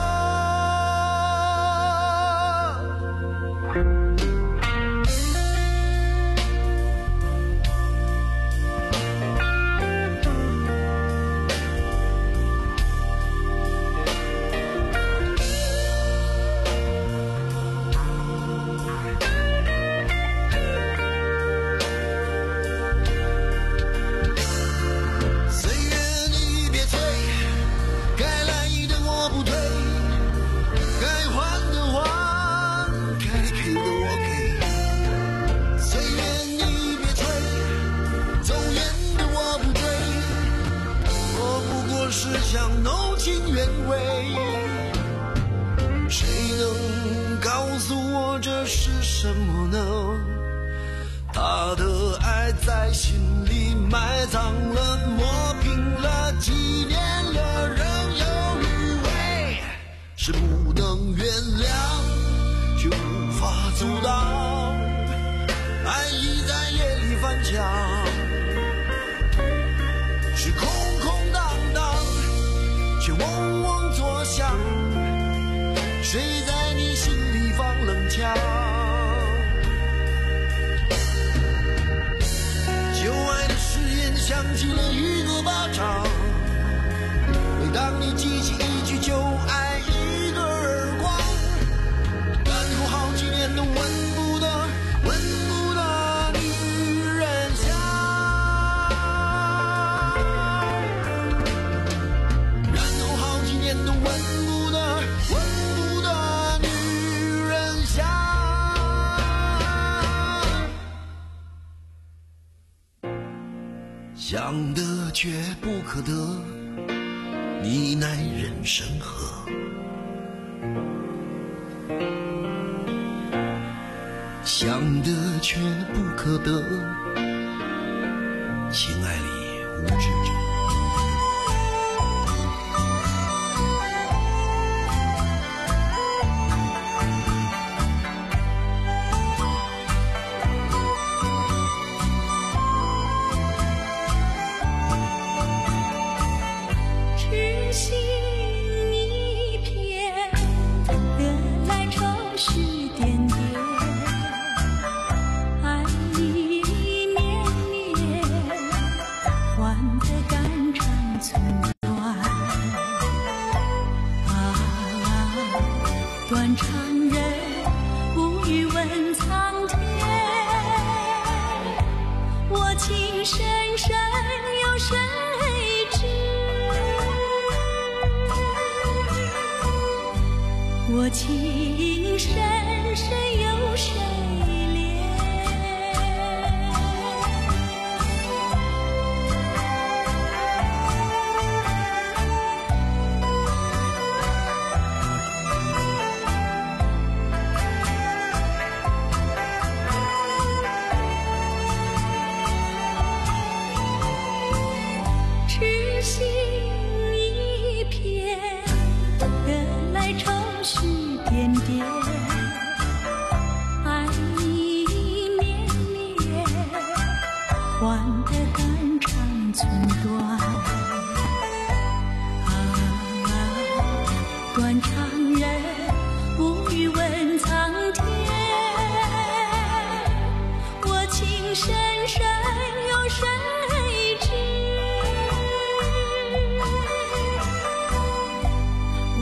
想弄清原委，谁能告诉我这是什么呢？他的爱在心里埋葬了，磨平了，几年了，仍有余味，是不能原谅却无法阻挡，爱意在夜里翻墙，是空空荡荡却嗡嗡作响，谁在你心里放冷枪？旧爱的誓言响起了一个巴掌，每当你记起一句就爱一个耳光，然后好几年都闻不得闻不得女人香，然后好几年都闻不得闻不得女人香。想得却不可得，你奈人生何？想得却不可得，情爱里无知者。 我情深深有谁怜？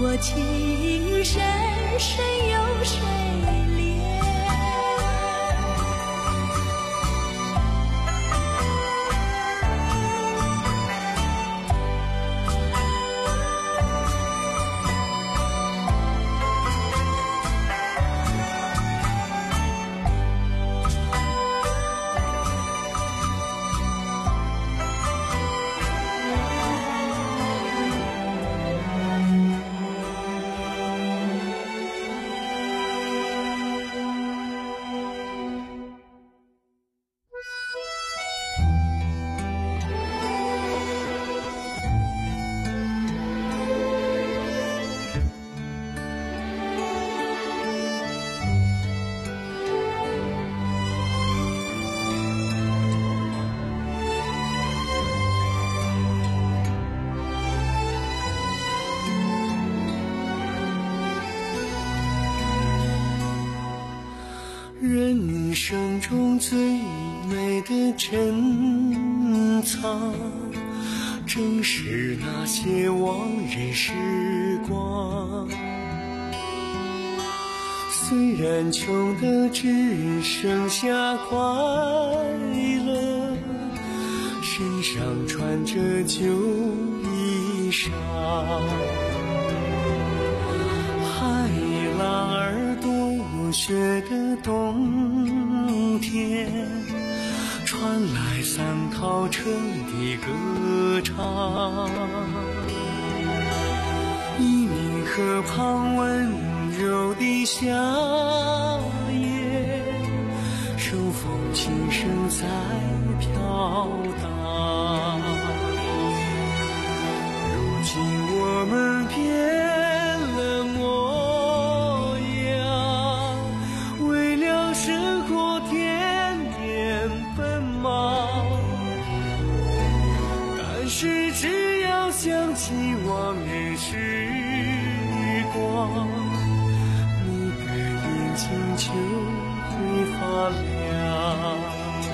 我情深深有谁怜？ 人生中最美的珍藏，正是那些往日时光。虽然穷得只剩下快乐，身上穿着旧衣裳，海浪儿多雪的冬天，传来三套车的歌唱。沂宁河畔温柔的夏夜，手风琴声在飘荡。如今我们变了模样，为了生活天天奔忙，但是只要想起往日时光，你的眼睛就会发亮。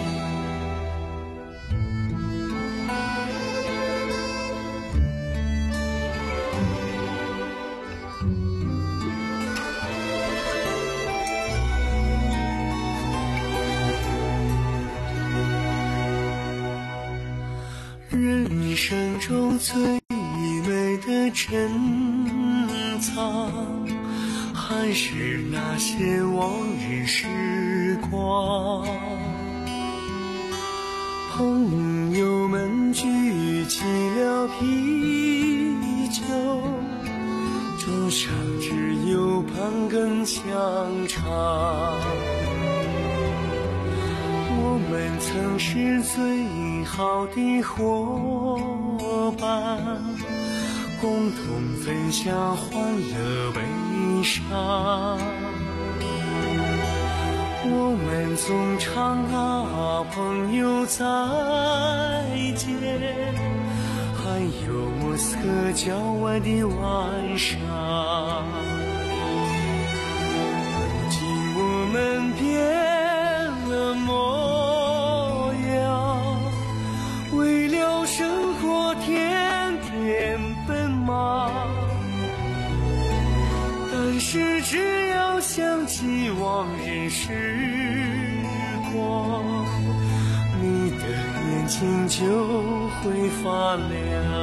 人生中最美的珍藏，还是那些往日时光。朋友们举起了啤酒，桌上只有半根香肠。我们曾是最好的伙伴，共同分享欢乐悲伤。我们总唱啊朋友再见，还有莫斯科郊外的晚上。如今我们变了模样，为了生活天天奔忙，但是只要想起往日时光，你的眼睛就会发亮。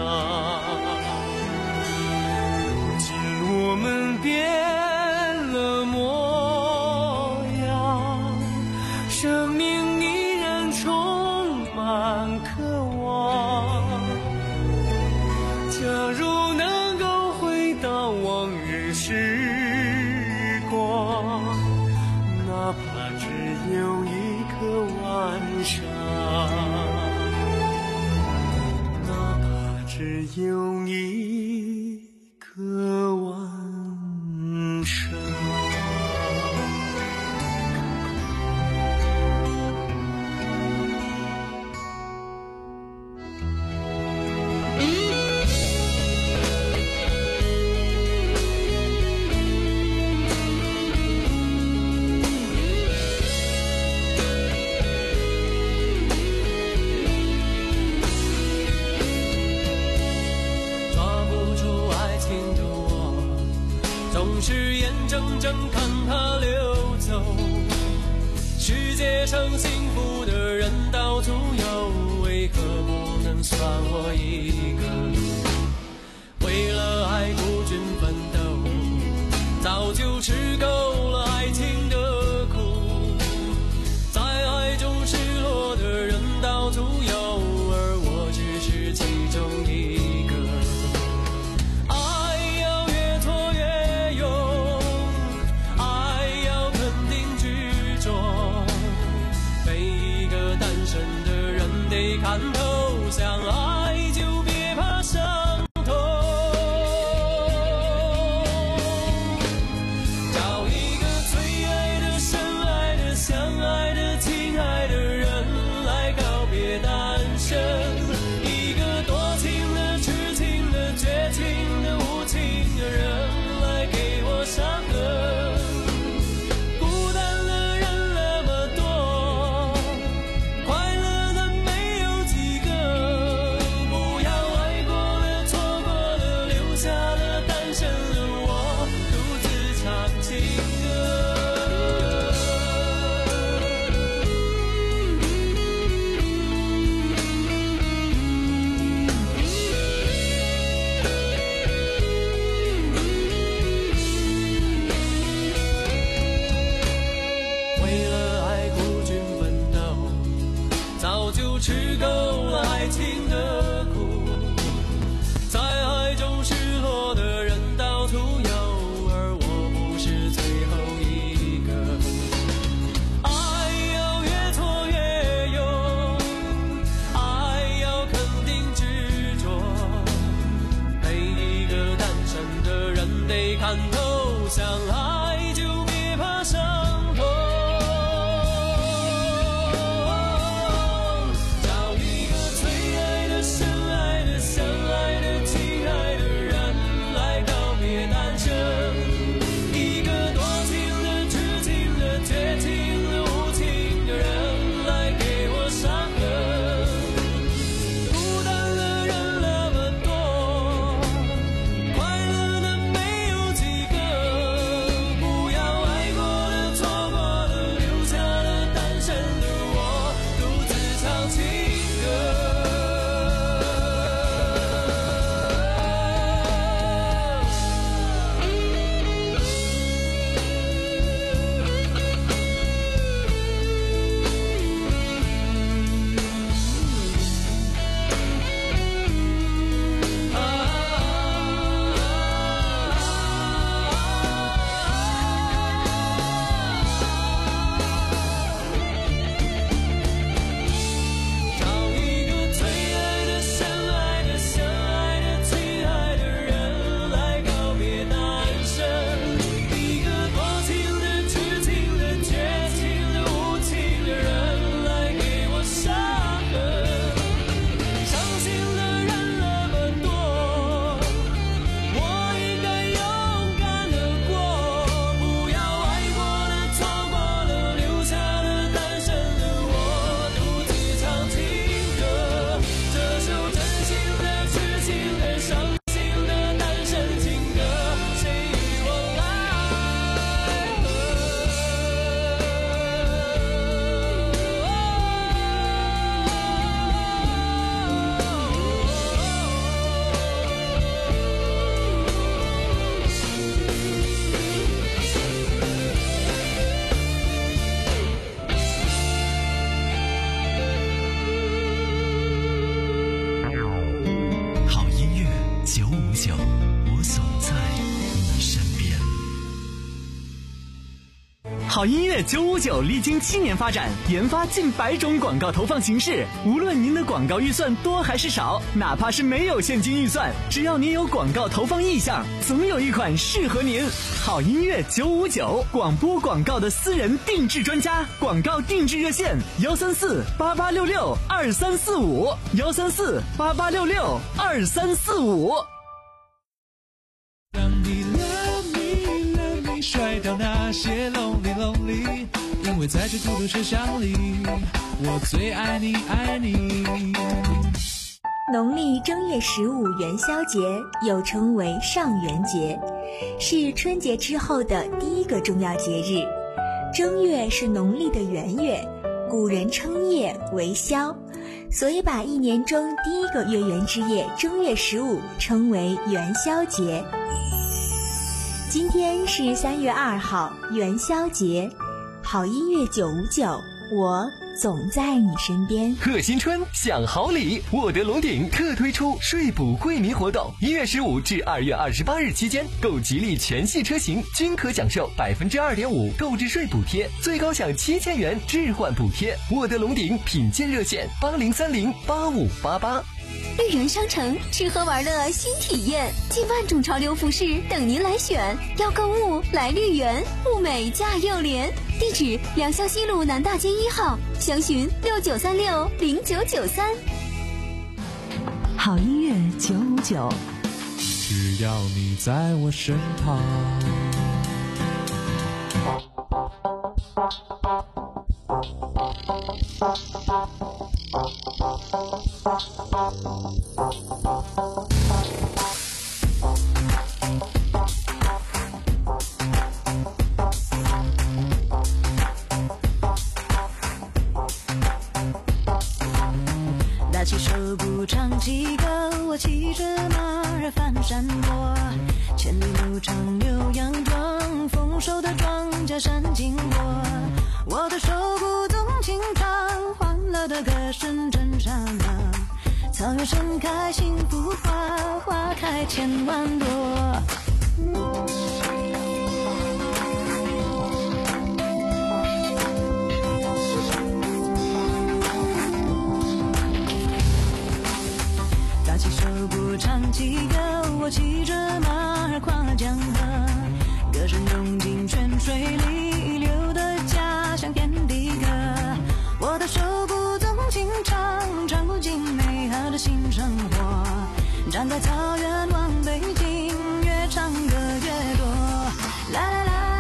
如今我们变了模样，生命依然充满渴望。假如能够回到往日时光，哪怕只有一个晚上，哪怕只有往事眼睁睁看它流走，世界上幸福的人到处有，为何不能算我一个？为了爱孤军奋斗，早就吃够了爱情的苦，在爱中失落的人到处有，而我只是其中一个。爱要越挫越勇，爱要肯定执着，每一个单身的人得看透，相爱就别怕伤痛。找一个最爱的、深爱的、相爱的、亲爱的人来告别单身，一个多情的、痴情的、绝情的、无情的人来给我伤痕。孤单的人那么多，快乐的没有几个，不要爱过了、错过了，留下了单身的我独自唱情歌。为了爱孤军奋斗，早就吃够了爱情的苦，在爱中失落的人到处有，而我不是最后一个。爱要越挫越勇，爱要肯定执着，每一个单身的人得看透，相爱就别怕伤痛。找一个最爱的、深爱的、相爱的、亲爱的人来告别单身，一个多情的、痴情的、绝情的、无情的人来给我伤痕。孤单的人那么多，快乐的没有几个，不要爱过了、错过了，留下了单身的我独自唱情歌。找一个最爱的、深爱的、相爱的、亲爱的人来告别单身，一个多情的、痴情的、绝情的、无情的人来给我伤痕。伤心的人那么多，我应该勇敢地过，不要爱过了、错过了，留下了单身的我独自唱情歌。这首真心的、痴情的、伤心的单身情歌，谁与我来？ 好音乐九五九，我总在你身边。 好音乐九五九历经七年发展，研发近百种广告投放形式。无论您的广告预算多还是少，哪怕是没有现金预算，只要您有广告投放意向，总有一款适合您。好音乐九五九，广播广告的私人定制专家，广告定制热线：幺三四八八六六二三四五，幺三四八八六六二三四五。 让你 love me love me 甩掉那些 lonely lonely， 因为在这孤独车厢里，我最爱你爱你。 农历正月十五元宵节又称为上元节，是春节之后的第一个重要节日。正月是农历的元月，古人称夜为宵，所以把一年中第一个月圆之夜正月十五称为元宵节。今天是三月二号，元宵节。好音乐九五九，我总在你身边。 贺新春享好礼，沃德龙鼎特推出税补惠民活动，一月十五至二月二十八日期间，购吉利全系车型均可享受百分之二点五购置税补贴，最高享七千元置换补贴。沃德龙鼎品鉴热线八零三零八五八八。 绿园商城吃喝玩乐新体验，近万种潮流服饰等您来选。要购物来绿园，物美价又廉。地址：良乡西路南大街一号，详询六九三六零九九三。 好音乐九五九， 只要你在我身旁。 打起手鼓唱起歌，我骑着马儿翻山坡，千里牧场牛羊壮，丰收的庄稼闪金波。我的手鼓纵情唱，欢乐的歌声震山河，草原盛开幸福花，花开千万朵。打起手鼓唱起歌，我骑着马儿跨江河，歌声涌进泉水里，流的家乡遍地歌。我的手鼓纵情唱，唱不尽美好的新生活。站在草原望北京，越唱歌越多。来来来。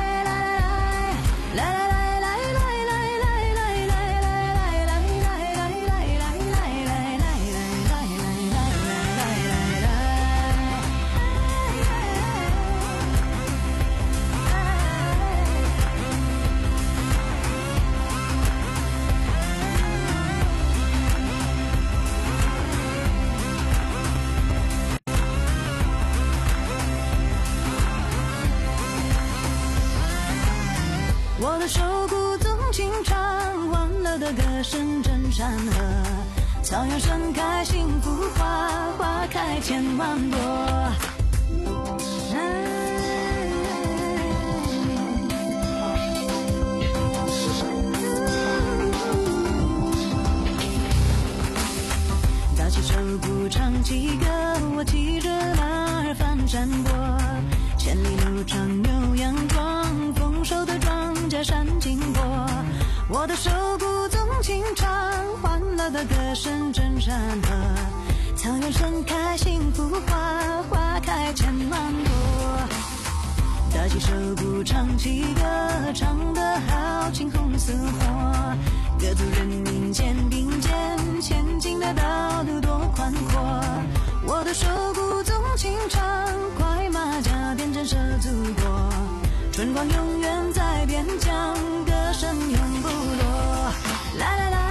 我的手鼓纵情唱，欢乐的歌声震山河，草原盛开幸福花，花开千万朵。打起手鼓唱起歌，我骑着马儿翻山坡，千里路长牛羊壮，丰收的庄稼闪金波。我的手鼓纵情唱，欢乐的歌声震山河，草原盛开幸福花，花开千万朵。打起手鼓唱起歌，唱得好青红似火，各族人民肩并肩，前进的道路多宽阔。我的手鼓纵情唱，快马加鞭震慑祖国，春光永远在边疆，歌声永不落。来来来。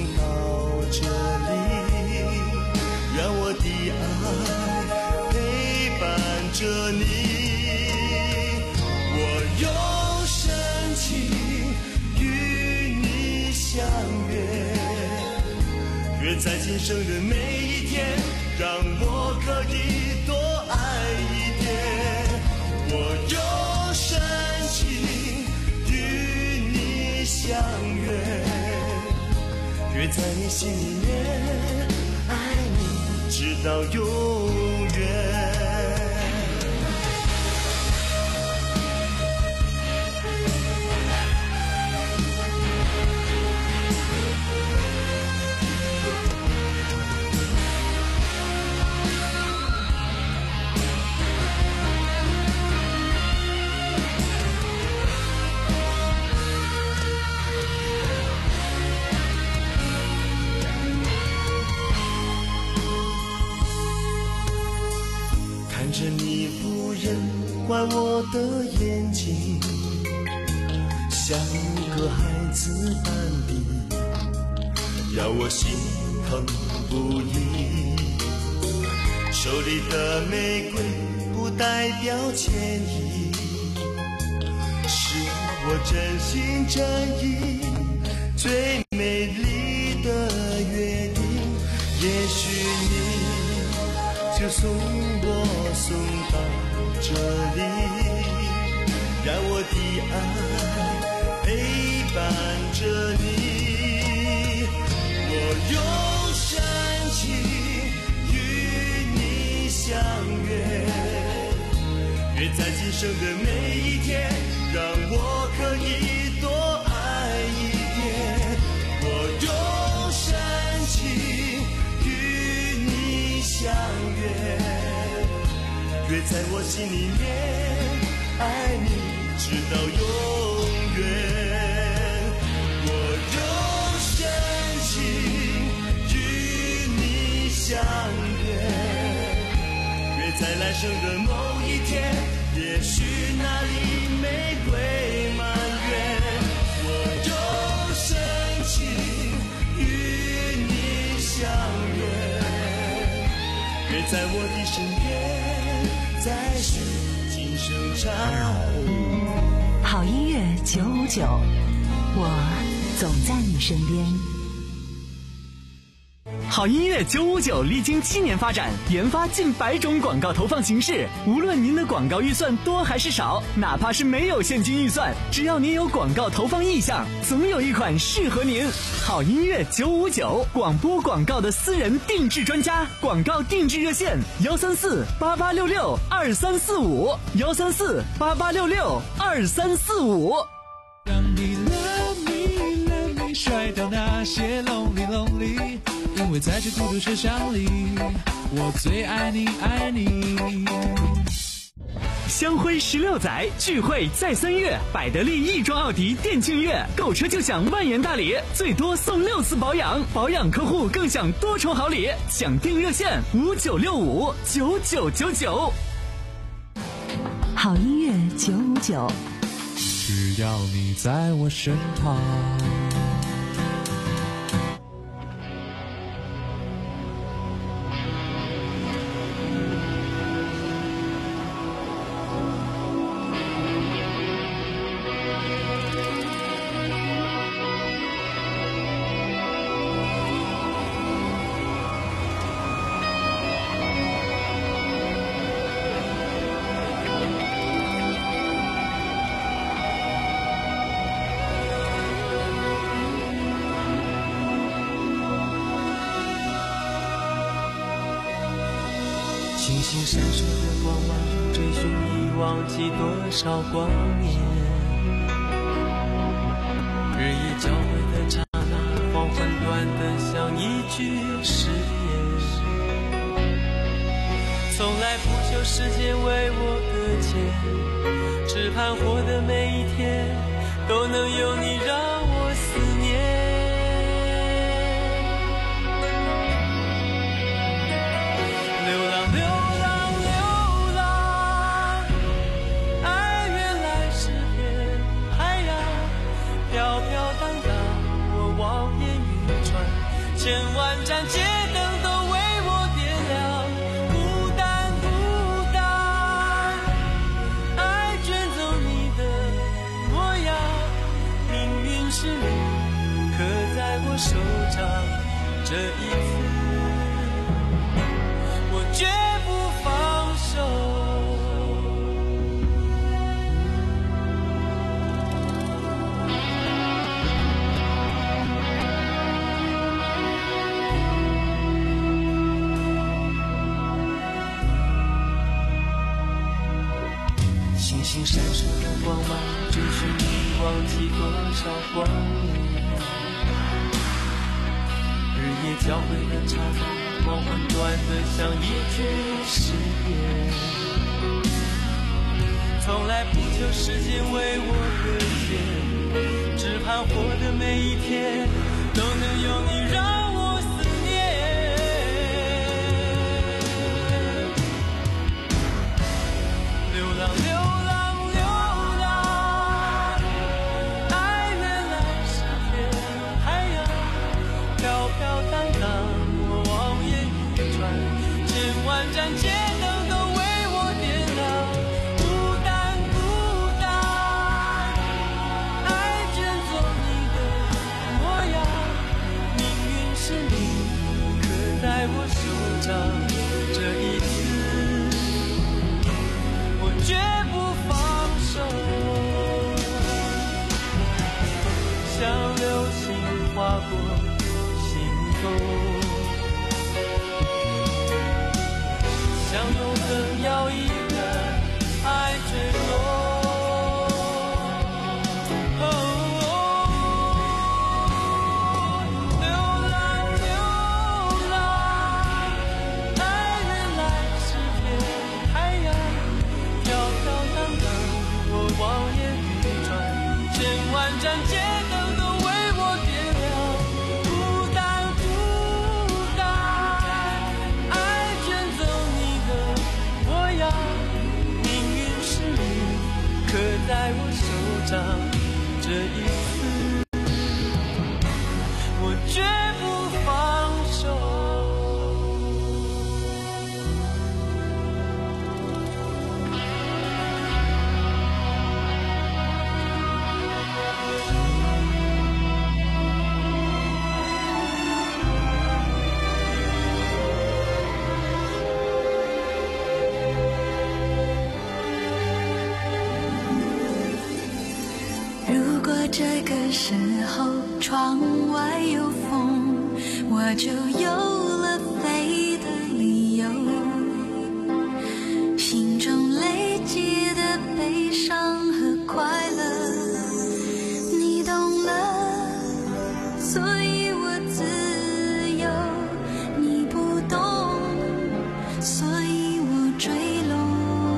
愿在今生的每一天，让我可以多爱一点。我有深情与你相约，约在你心里面，爱你直到永远。看着你不忍管我的眼睛，像个孩子般的让我心疼不已。手里的玫瑰不代表歉意，是我真心真意最美丽的约定。也许你就送我送到这里，让我的爱陪伴着你。我用深情与你相约，约在今生的每一天，让我可以多爱一点。我用深情与你相约，约在我心里面，爱你直到永远。我用深情与你相约，约在来生的某一天，也许那里玫瑰满园。我用深情与你相约，约在我的身边，再续今生长。 好音乐九五九，我总在你身边。 好音乐九五九历经七年发展，研发近百种广告投放形式。无论您的广告预算多还是少，哪怕是没有现金预算，只要您有广告投放意向，总有一款适合您。好音乐九五九，广播广告的私人定制专家，广告定制热线：幺三四八八六六二三四五，幺三四八八六六二三四五。 让你 love me love me 甩掉那些 lonely lonely， 因为在这孤独车厢里，我最爱你爱你。 香辉十六载，聚会在三月，百得利亦庄奥迪店庆月，购车就享万元大礼，最多送六次保养，保养客户更享多重好礼。抢订热线五九六五九九九九。 好音乐九五九， 只要你在我身旁。 星星闪烁的光芒，追寻已忘记多少光年。日夜交汇的刹那，黄昏短得像一句誓言。从来不求时间为我搁浅，只盼活的每一天都能有你让我思念。千万盏街灯都为我点亮，孤单孤单，爱卷走你的模样，命运是你刻在我手掌这一星闪烁的光芒，就是你忘记多少光年。日夜交汇的刹那，光环短得像一句誓言。从来不求时间为我兑现，只盼活的每一天都能有你让我思念。流浪流浪流浪，爱原来是片海洋，飘飘荡荡，我望眼欲穿，千万盏街灯都为我点亮。孤单孤单，爱卷走你的模样，命运是你刻在我手掌，这一次我绝不放手，像流星划过心头，像永恒摇曳的爱坠落。流浪流浪，爱原来是片海洋，飘飘荡荡，我望眼欲穿，千万盏街灯都为我点亮。孤单孤单，爱卷走你的模样，命运是你刻在我手掌，这一次我绝不放手。 如果这个时候窗外有风，我就有了飞的理由。心中累积的悲伤和快乐，你懂了，所以我自由。你不懂，所以我坠落。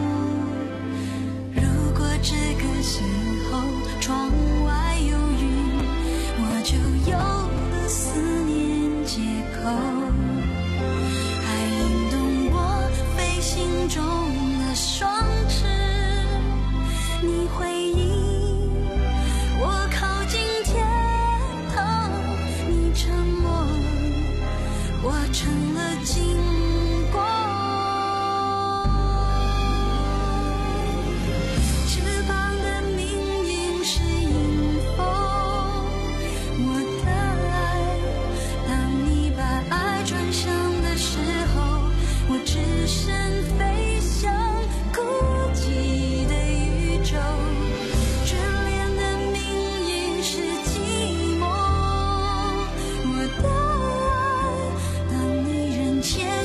如果这个时候窗外有云，我就有了思念借口。爱引动我飞行中的双翅，你回应我靠近天堂，你沉默，我成了金光。翅膀的命运是迎风，我的爱，当你把爱转向的时候，我只身飞向孤寂的宇宙。眷恋的命运是寂寞，我的爱，当你人间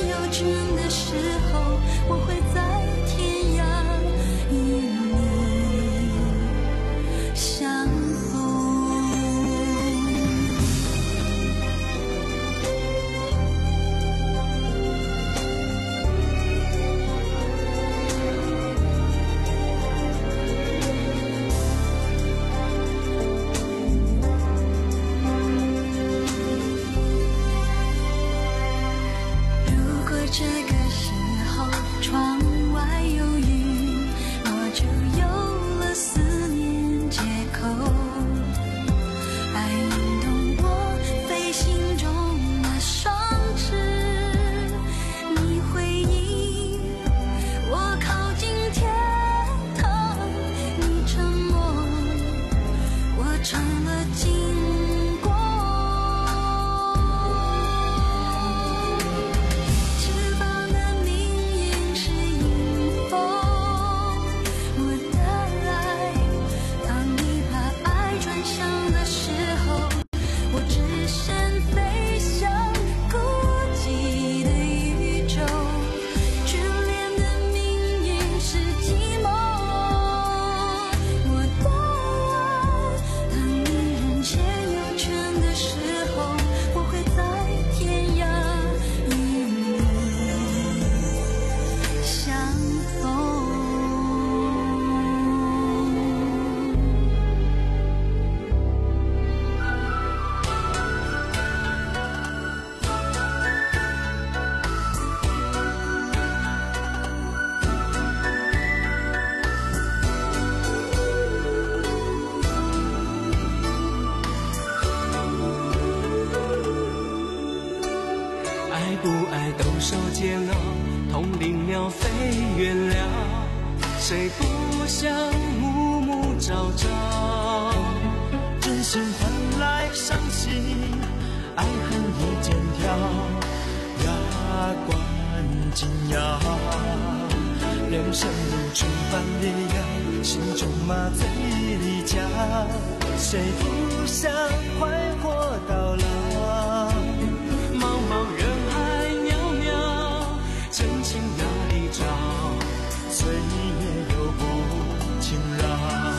不爱都受煎熬，同林鸟飞远了，谁不想暮暮朝朝？真心换来伤心，爱恨一肩挑，牙关紧咬。人生如春般烈阳，心中麻醉离家，谁不想快活到老？茫茫人海渺渺，真情哪里找？岁月又不轻饶。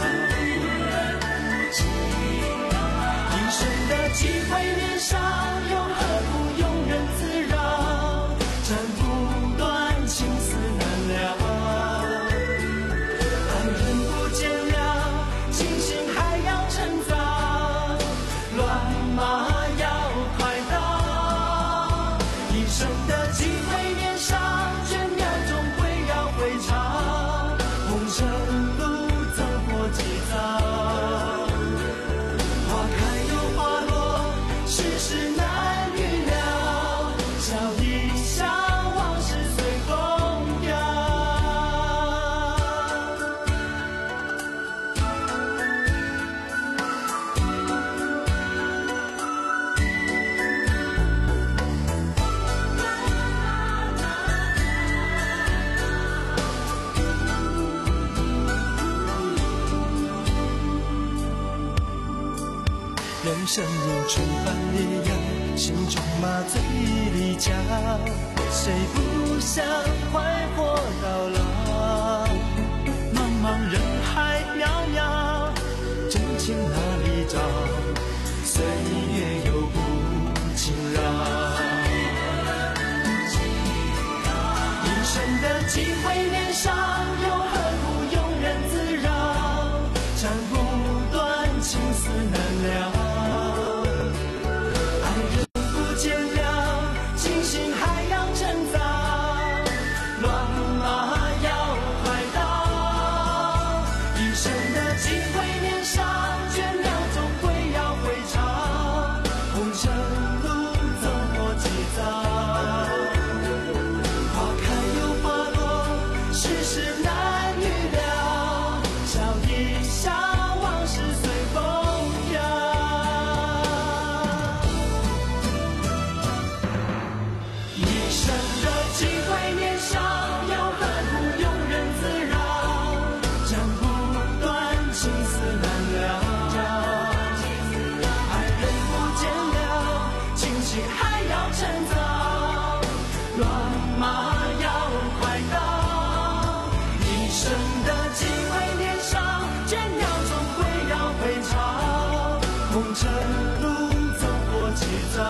一生的机会年少，又何苦庸人自扰？斩不断，情丝难了。爱人不见了，清醒还要趁早，乱马要快到。一生的机会年少，倦鸟终归要回巢。红尘路走过几遭。人生如春般烈阳，心中麻醉离家，谁不想快活到老？茫茫人海渺渺，真情哪里找？岁月又不轻饶。一生的机会年少，又何苦庸人自扰？斩不断，情丝难了。红尘路走过几遭，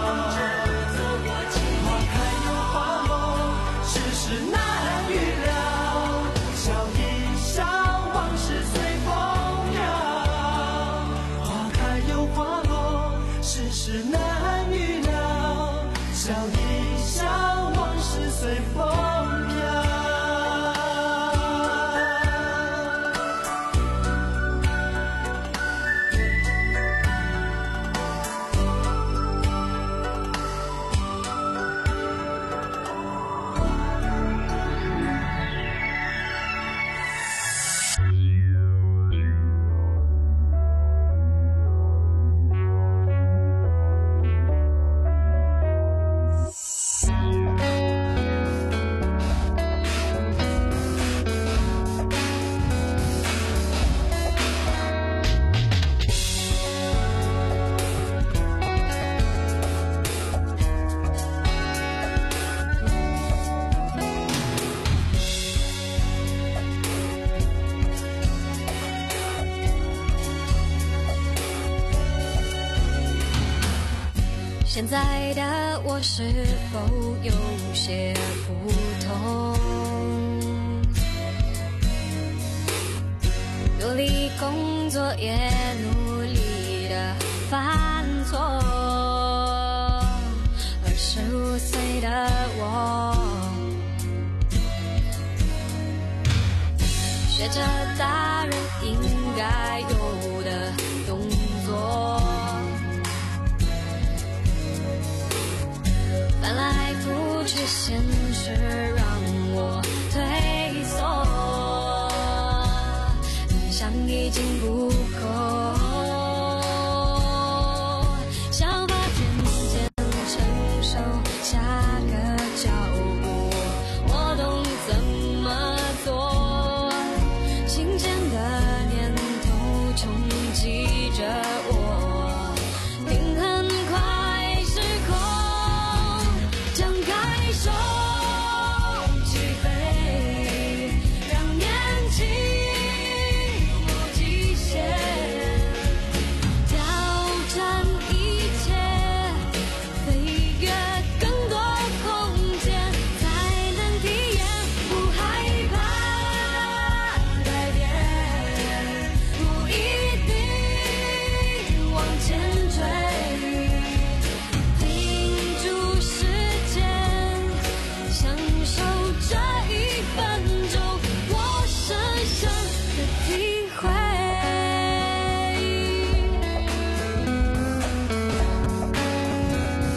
花开又花落，世事难预料。笑一笑，往事随风飘。花开又花落，世事难预料。笑一笑，往事随风飘。 现在的我是否有些不同？努力工作也努力的犯错，二十五岁的我，学着大人应该有的动作。翻来覆已经不